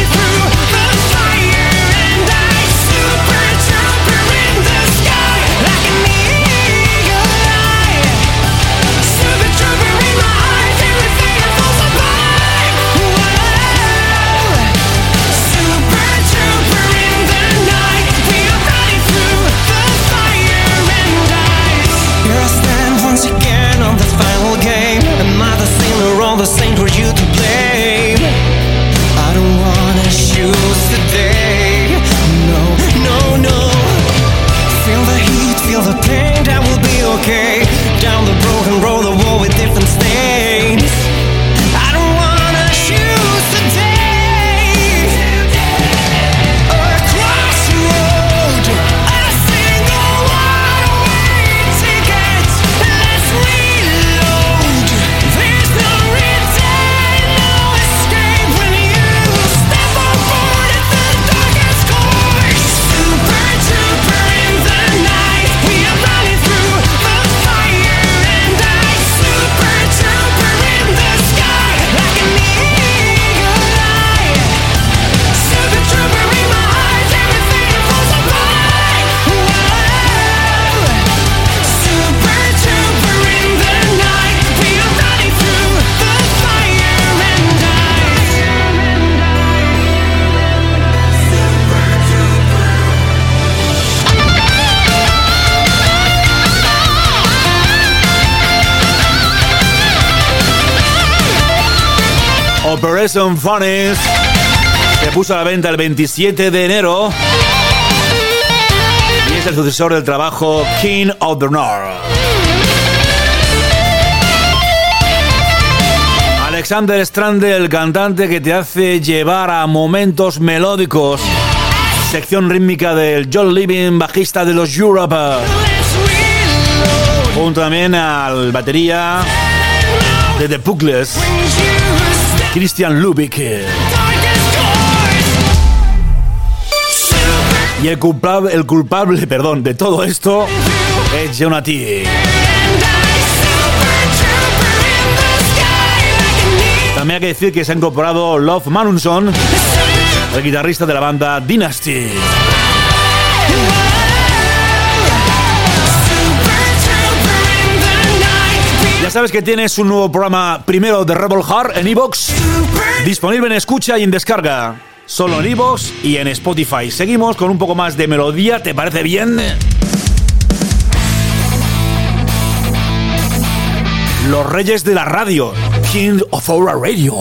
Operation Funnies se puso a la venta el 27 de enero y es el sucesor del trabajo King of the North. Alexander Strande, el cantante que te hace llevar a momentos melódicos. Sección rítmica del John Living, bajista de los Europe. Junto también al batería de The Pugless, Christian Lubick. Y el culpable de todo esto es Jonathan. También hay que decir que se ha incorporado Love Manunson, el guitarrista de la banda Dynasty. Ya sabes que tienes un nuevo programa primero de Rebel Heart en iVoox, disponible en escucha y en descarga, solo en iVoox y en Spotify. Seguimos con un poco más de melodía, ¿te parece bien? Los reyes de la radio, King of Our Radio.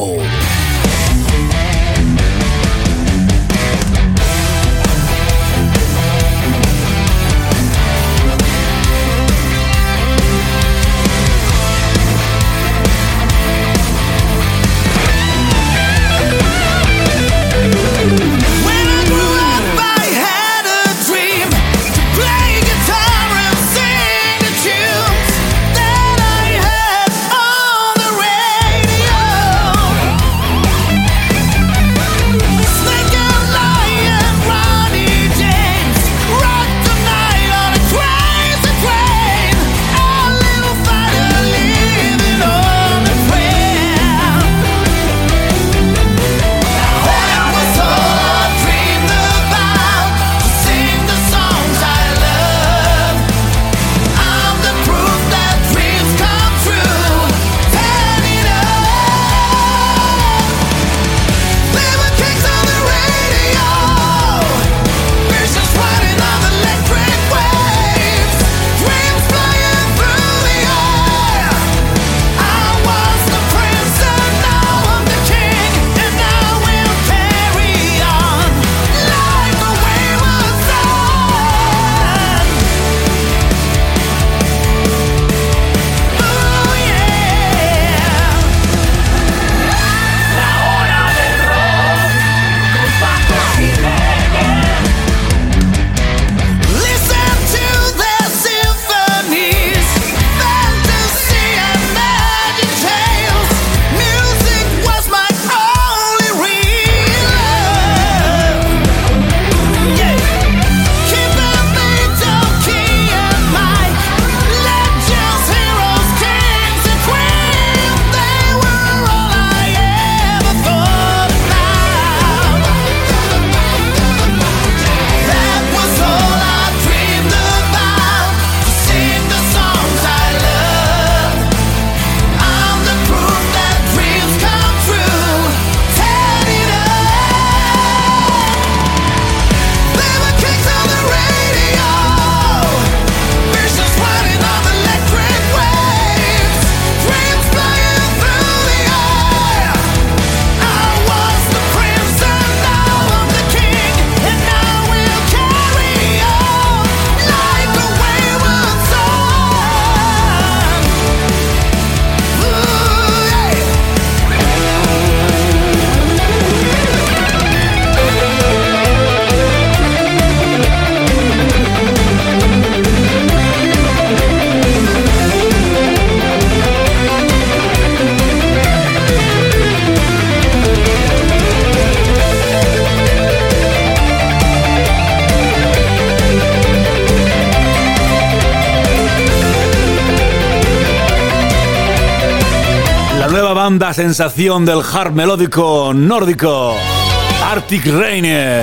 Banda sensación del hard melódico nórdico, Arctic Rain.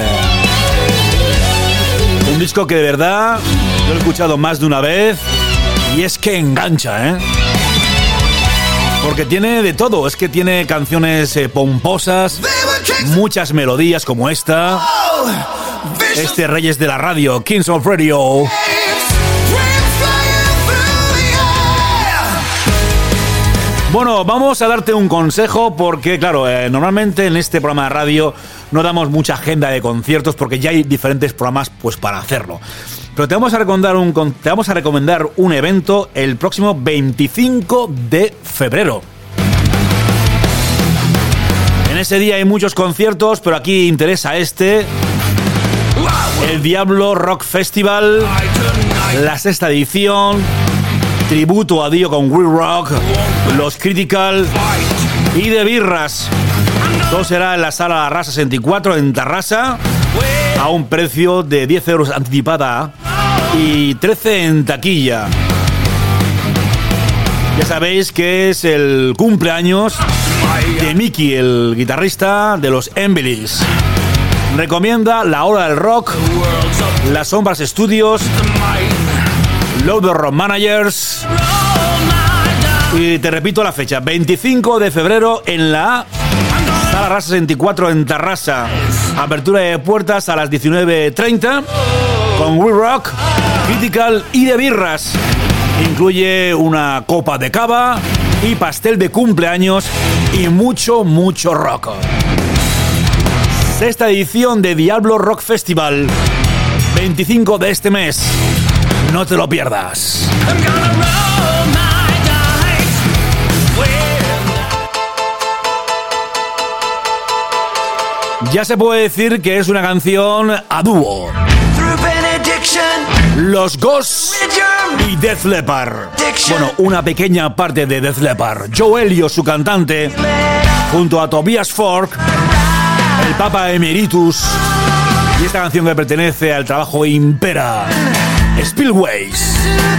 Un disco que de verdad lo he escuchado más de una vez y es que engancha, ¿eh? Porque tiene de todo, es que tiene canciones pomposas, muchas melodías como esta, este Reyes de la Radio, Kings of Radio. Bueno, vamos a darte un consejo porque, claro, normalmente en este programa de radio no damos mucha agenda de conciertos porque ya hay diferentes programas pues para hacerlo. Pero te vamos a recomendar un evento el próximo 25 de febrero. En ese día hay muchos conciertos, pero aquí interesa este. El Diablo Rock Festival, la 6ª edición, tributo a Dio con We Rock, los Critical y de birras. Todo será en la sala Rasa 64 en Tarrasa, a un precio de 10 euros anticipada y 13 en taquilla. Ya sabéis que es el cumpleaños de Mickey, el guitarrista de los Embellies. Recomienda La Hora del Rock, Las Sombras Studios, Loader Rock Managers. Y te repito la fecha, 25 de febrero en la Sala Rasa 64 en Tarrasa. Apertura de puertas a las 19:30 con We Rock, Critical y de birras. Incluye una copa de cava y pastel de cumpleaños y mucho, mucho rock. 6ª edición de Diablo Rock Festival, 25 de este mes. No te lo pierdas. Ya se puede decir que es una canción a dúo. Los Ghosts y Def Leppard. Bueno, una pequeña parte de Def Leppard. Joe Elliott, su cantante, junto a Tobias Forge, el Papa Emeritus, y esta canción que pertenece al trabajo Impera, Spillways.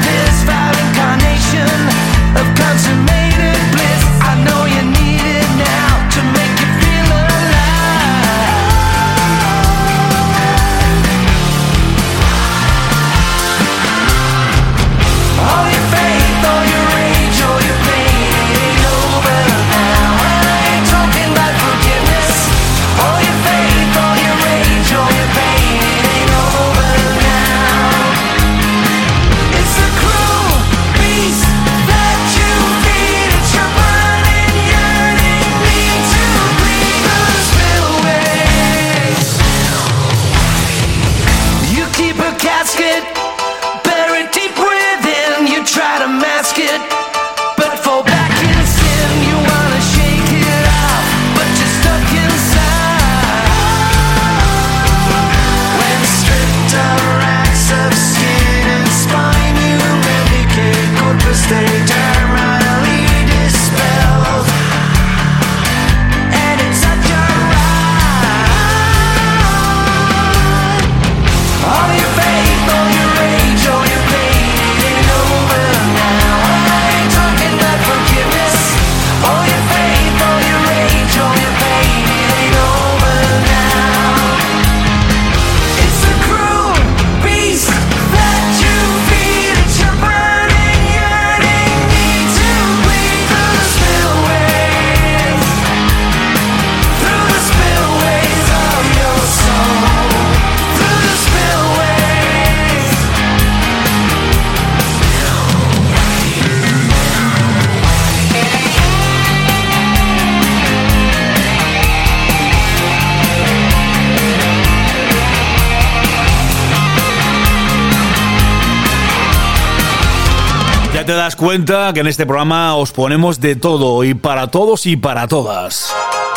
Te das cuenta que en este programa os ponemos de todo y para todos y para todas.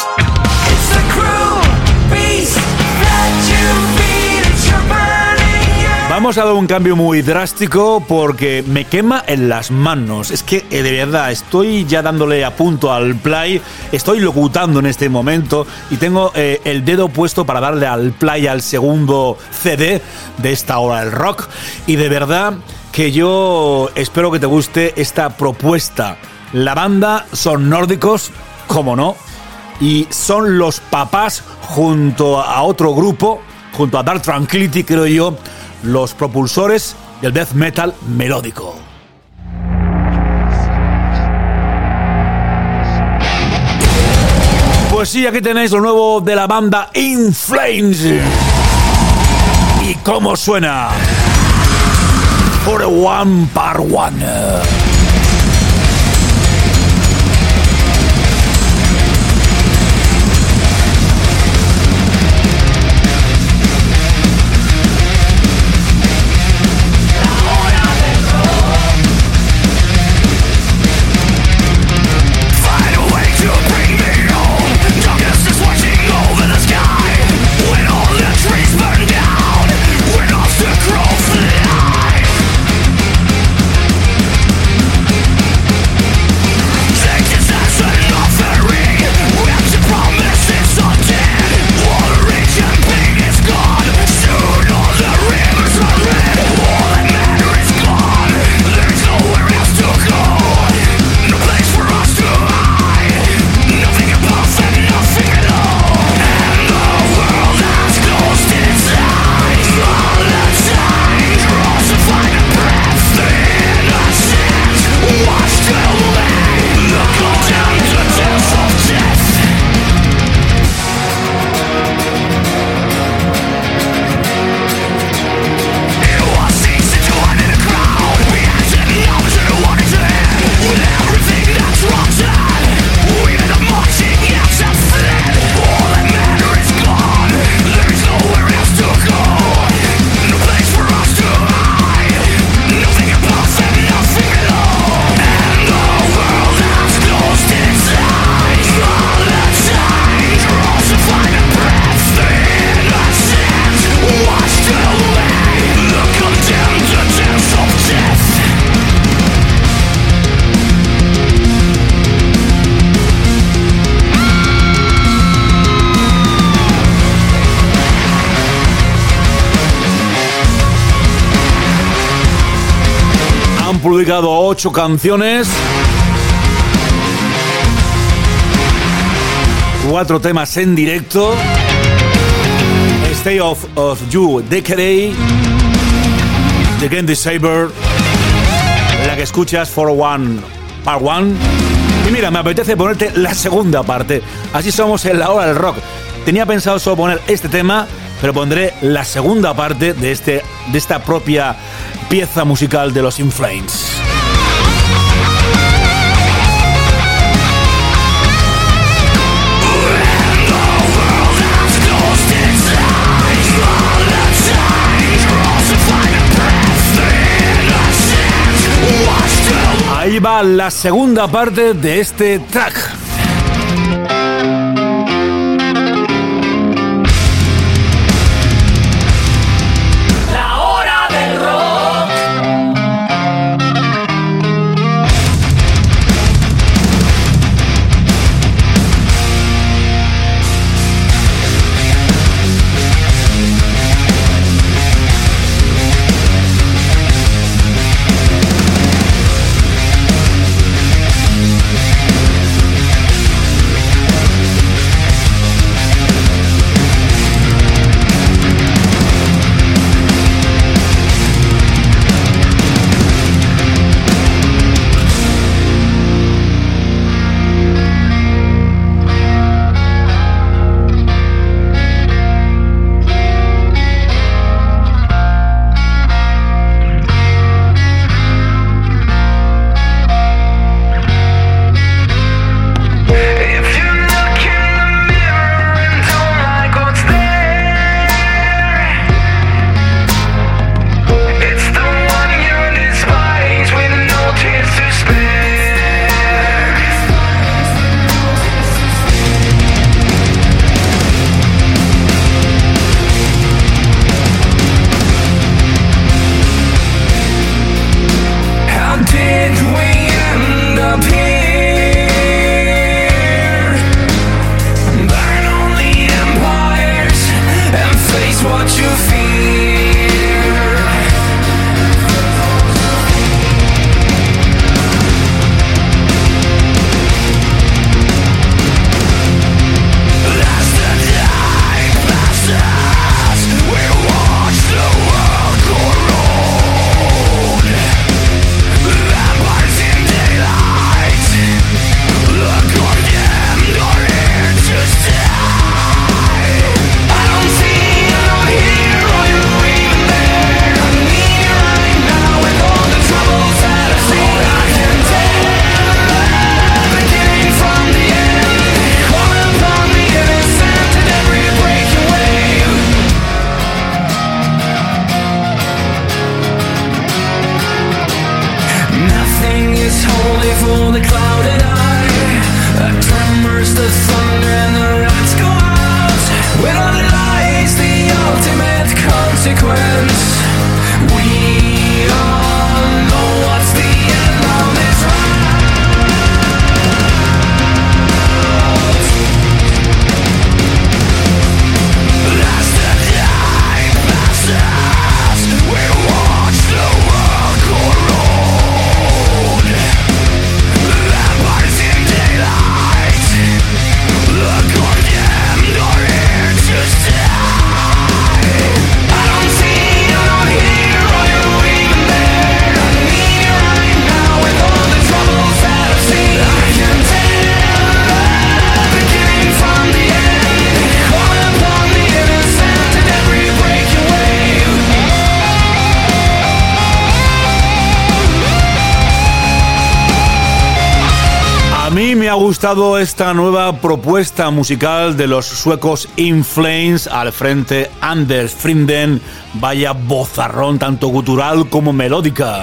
Vamos a dar un cambio muy drástico porque me quema en las manos. Es que de verdad estoy ya dándole a punto al play, estoy locutando en este momento y tengo el dedo puesto para darle al play al segundo CD de esta hora del rock. Y de verdad que yo espero que te guste esta propuesta. La banda son nórdicos, como no, y son los papás junto a otro grupo, junto a Dark Tranquillity, creo yo, los propulsores del death metal melódico. Pues sí, aquí tenéis lo nuevo de la banda In Flames. ¿Y cómo suena? For a One Part One. Han publicado 8 canciones, 4 temas en directo. Stay of You, Decade, The Game the Saber, la que escuchas, 401 Part 1. Y mira, me apetece ponerte la segunda parte. Así somos en la hora del rock. Tenía pensado solo poner este tema, pero pondré la segunda parte de esta propia pieza musical de los In Flames. Ahí va la segunda parte de este track. Me ha gustado esta nueva propuesta musical de los suecos In Flames. Al frente Anders Frinden, vaya vozarrón tanto gutural como melódica.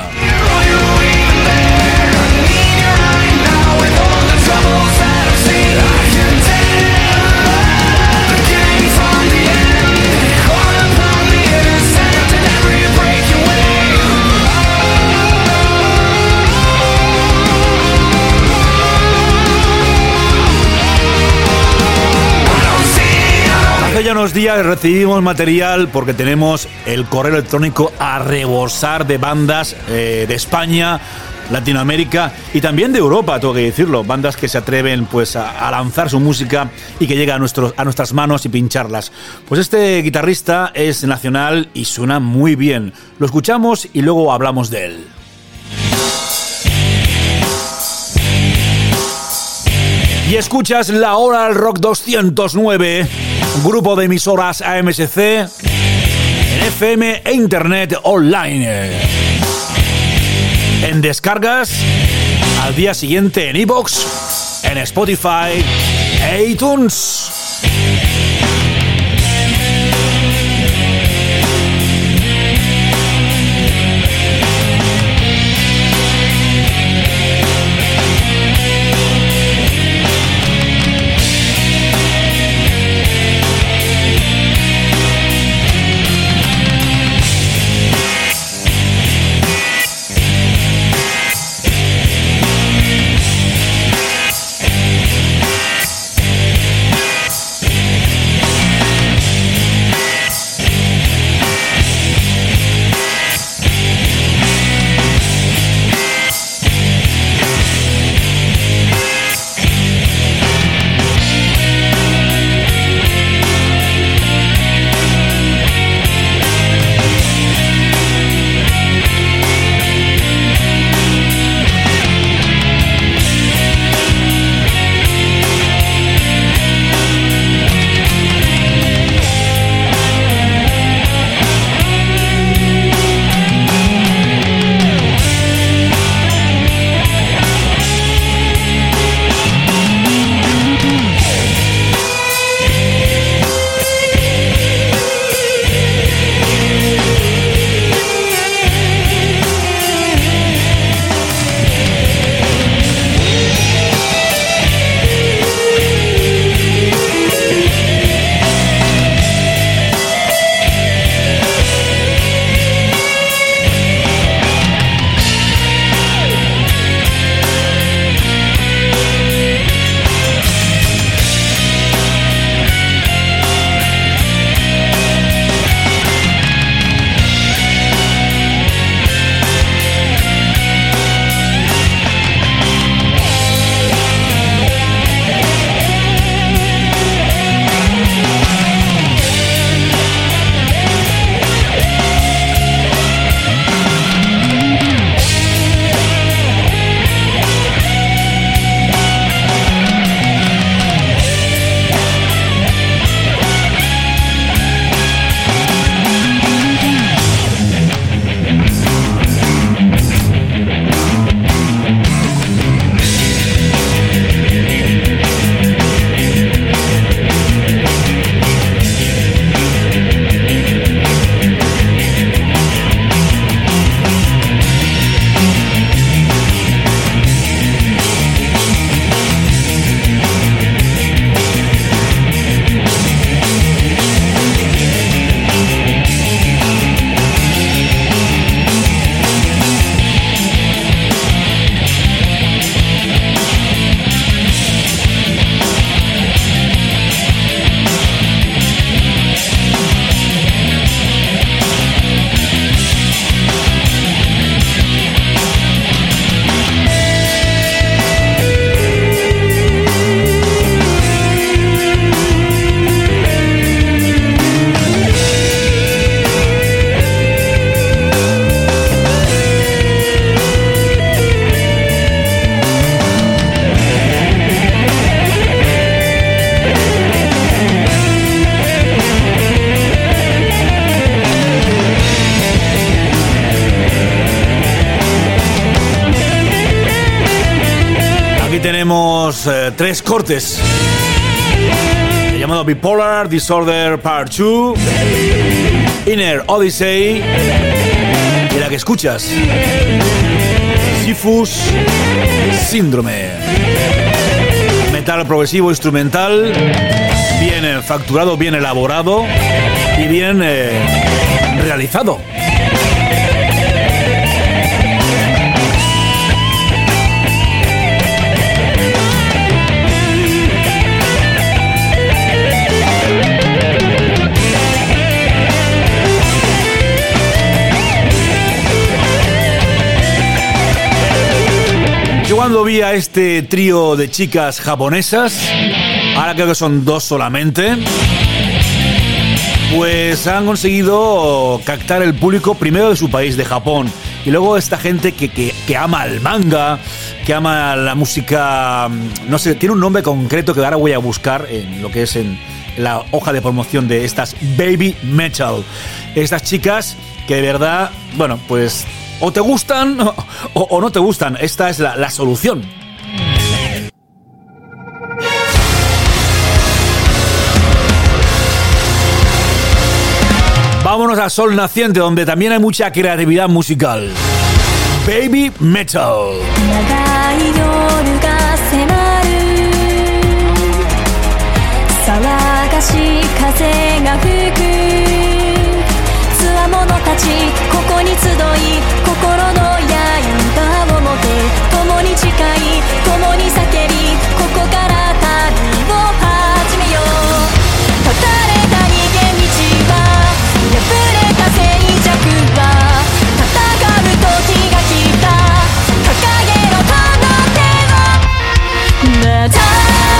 Hace ya unos últimos días recibimos material porque tenemos el correo electrónico a rebosar de bandas de España, Latinoamérica y también de Europa, tengo que decirlo. Bandas que se atreven pues a lanzar su música y que llega a nuestras manos y pincharlas. Pues este guitarrista es nacional y suena muy bien. Lo escuchamos y luego hablamos de él. Y escuchas La Hora del Rock 209, grupo de emisoras AMSC, en FM e Internet online. En descargas, al día siguiente en iVoox, en Spotify e iTunes. Tenemos 3 cortes. El llamado Bipolar Disorder Part 2, Inner Odyssey y la que escuchas, Sisyphus Síndrome. Metal progresivo instrumental, bien facturado, bien elaborado y bien realizado. cuando vi a este trío de chicas japonesas, ahora creo que son 2 solamente, pues han conseguido captar el público primero de su país, de Japón, y luego esta gente que ama el manga, que ama la música, no sé, tiene un nombre concreto que ahora voy a buscar en lo que es en la hoja de promoción de estas Baby Metal. Estas chicas que de verdad, bueno, pues o te gustan o no te gustan. Esta es la solución. Vámonos a Sol Naciente, donde también hay mucha creatividad musical. Baby Metal. 騒がしい風が吹く強者たちここに集い心の刃を持て共に誓い共に叫びここから旅を始めよう断れた逃げ道は破れた静寂は戦う時が来た掲げろこの手をまた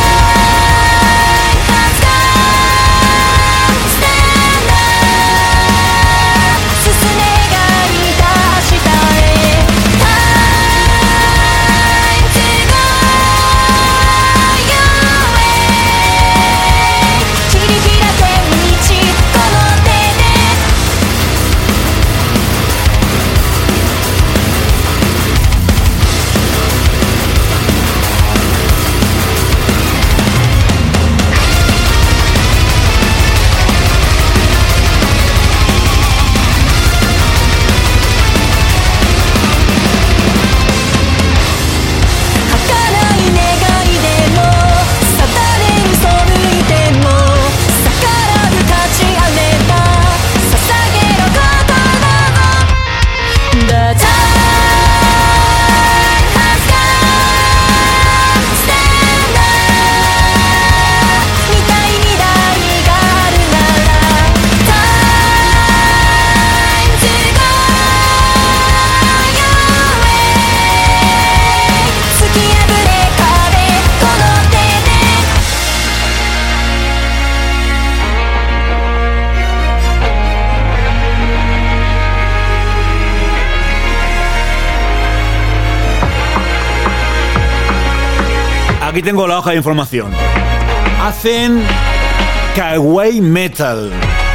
Aquí tengo la hoja de información. Hacen kawaii metal.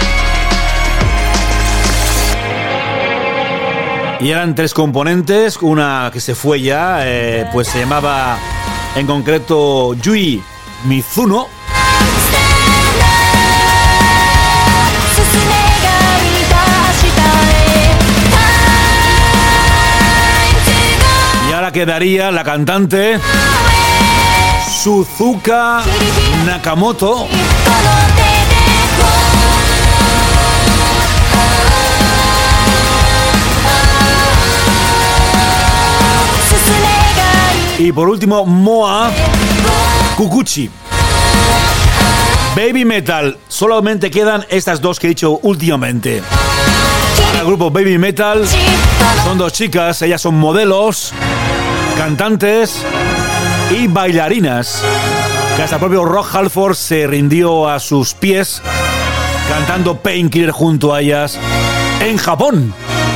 Y eran 3 componentes. Una que se fue ya, pues se llamaba en concreto Yui Mizuno. Y ahora quedaría la cantante Suzuka Nakamoto. Y por último, Moa Kukuchi. Baby Metal. Solamente quedan estas 2 que he dicho últimamente. El grupo Baby Metal son 2 chicas. Ellas son modelos, cantantes y bailarinas, que hasta el propio Rob Halford se rindió a sus pies cantando Painkiller junto a ellas en Japón.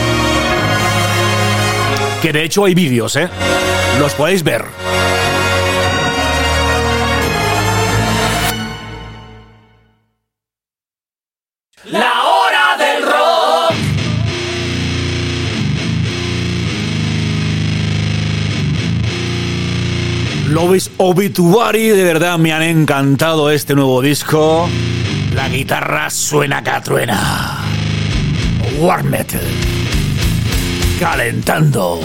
Que de hecho hay vídeos, los podéis ver. La hora del rock. Lovis Obituary, de verdad me han encantado este nuevo disco. La guitarra suena que truena. War Metal. Calentando.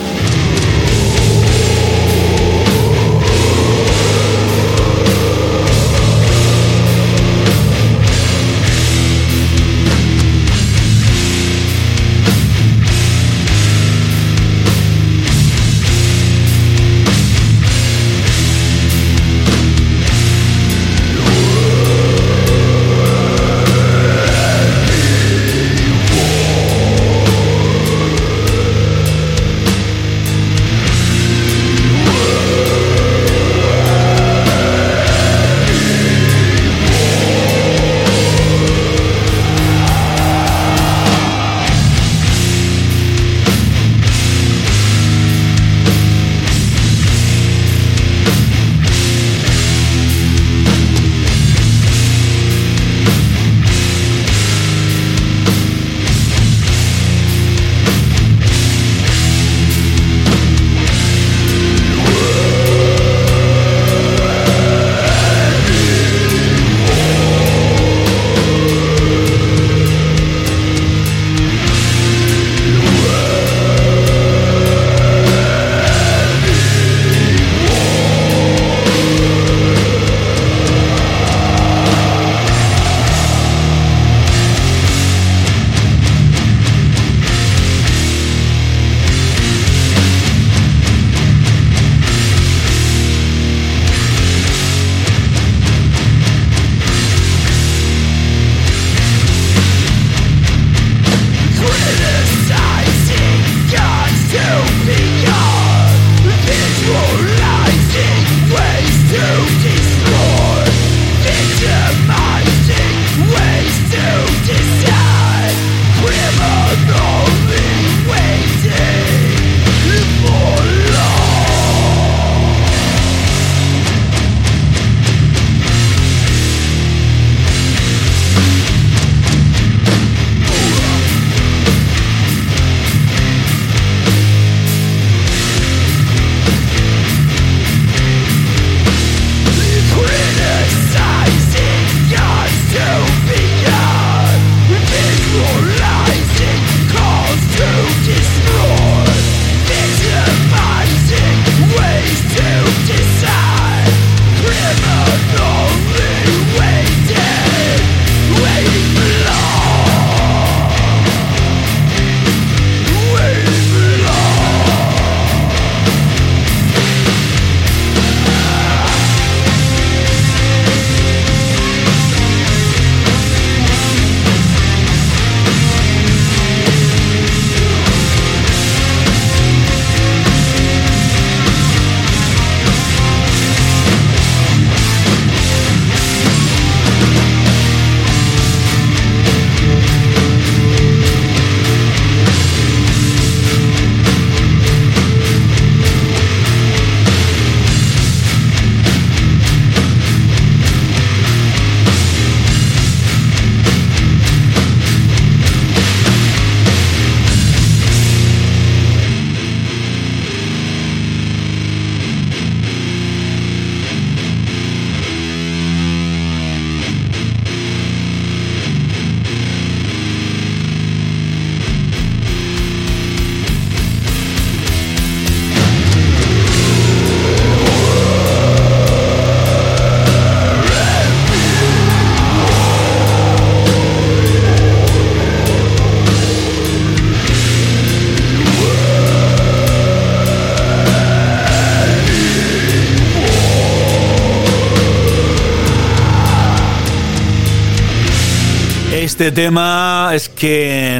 Este tema es que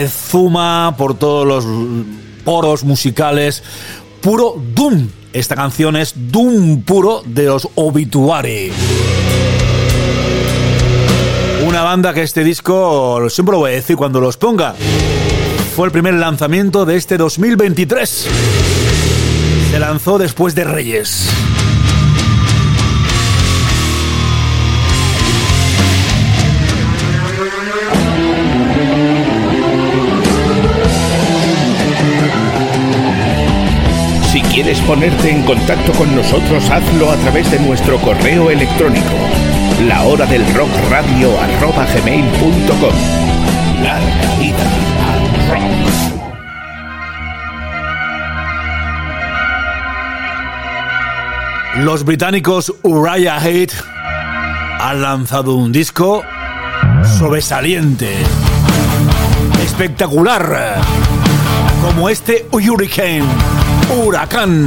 rezuma por todos los poros musicales puro Doom. Esta canción es Doom puro de los Obituary. Una banda que este disco, siempre lo voy a decir cuando los ponga, fue el primer lanzamiento de este 2023. Se lanzó después de Reyes. Si quieres ponerte en contacto con nosotros, hazlo a través de nuestro correo electrónico, lahoradelrockradio@gmail.com. Larga vida al rock. Los británicos Uriah Heep han lanzado un disco sobresaliente, espectacular, como este Hurricane, Huracán.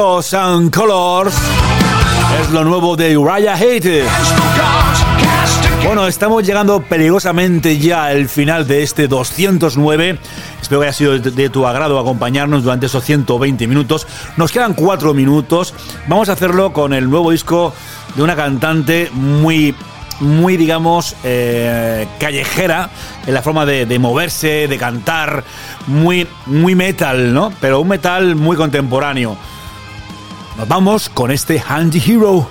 Heroes and Colors. Es lo nuevo de Uriah Heep. Bueno, estamos llegando peligrosamente ya al final de este 209. Espero que haya sido de tu agrado acompañarnos durante esos 120 minutos. Nos quedan 4 minutos. Vamos a hacerlo con el nuevo disco de una cantante muy digamos, callejera en la forma de moverse, de cantar, muy metal, ¿no? Pero un metal muy contemporáneo. Nos vamos con este Anti-Hero.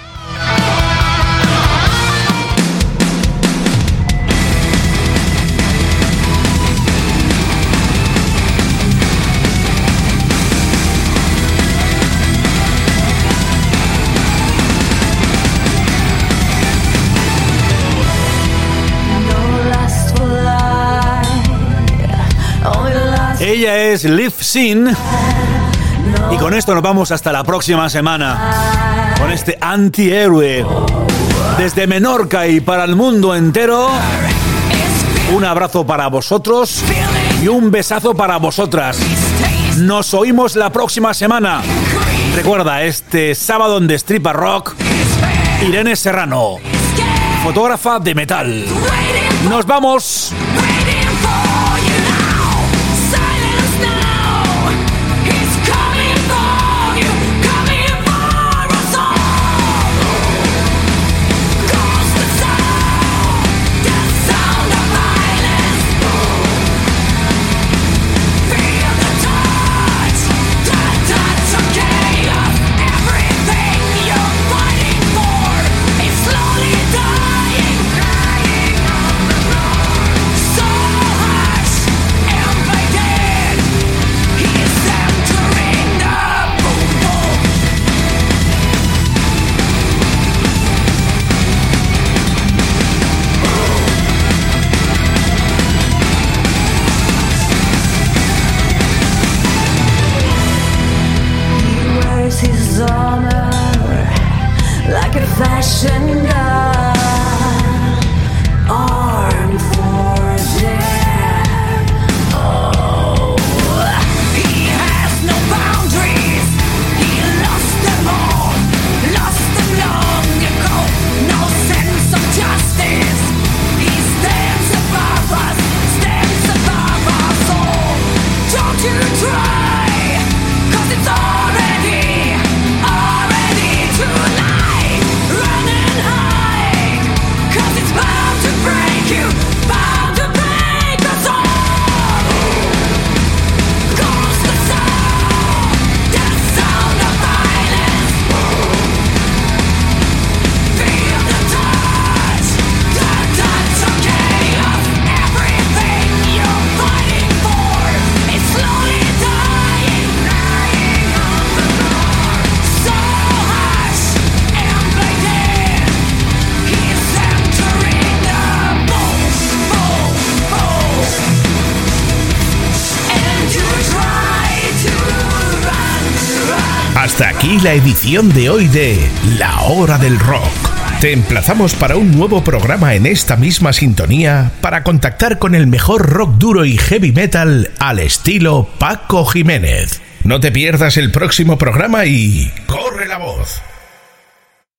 Ella es Liv Sin y con esto nos vamos hasta la próxima semana con este antihéroe desde Menorca y para el mundo entero. Un abrazo para vosotros y un besazo para vosotras. Nos oímos la próxima semana. Recuerda, este sábado en Destripa Rock, Irene Serrano, fotógrafa de metal. Nos vamos. Fashion god, armed for death. Oh, he has no boundaries. He lost them all, lost them long ago. No sense of justice. He stands above us, stands above us all. Don't you try, 'cause it's already too late. Run and hide, 'cause it's bound to break you, bound to break us all. 'Cause the sound of violence. Feel the touch of chaos. Everything you're fighting for is slowly dying on the floor. So hush and play dead. He's entering the boom. And you try to run. Hasta aquí la edición de hoy de La Hora del Rock. Te emplazamos para un nuevo programa en esta misma sintonía para contactar con el mejor rock duro y heavy metal al estilo Paco Jiménez. No te pierdas el próximo programa y ¡corre la voz!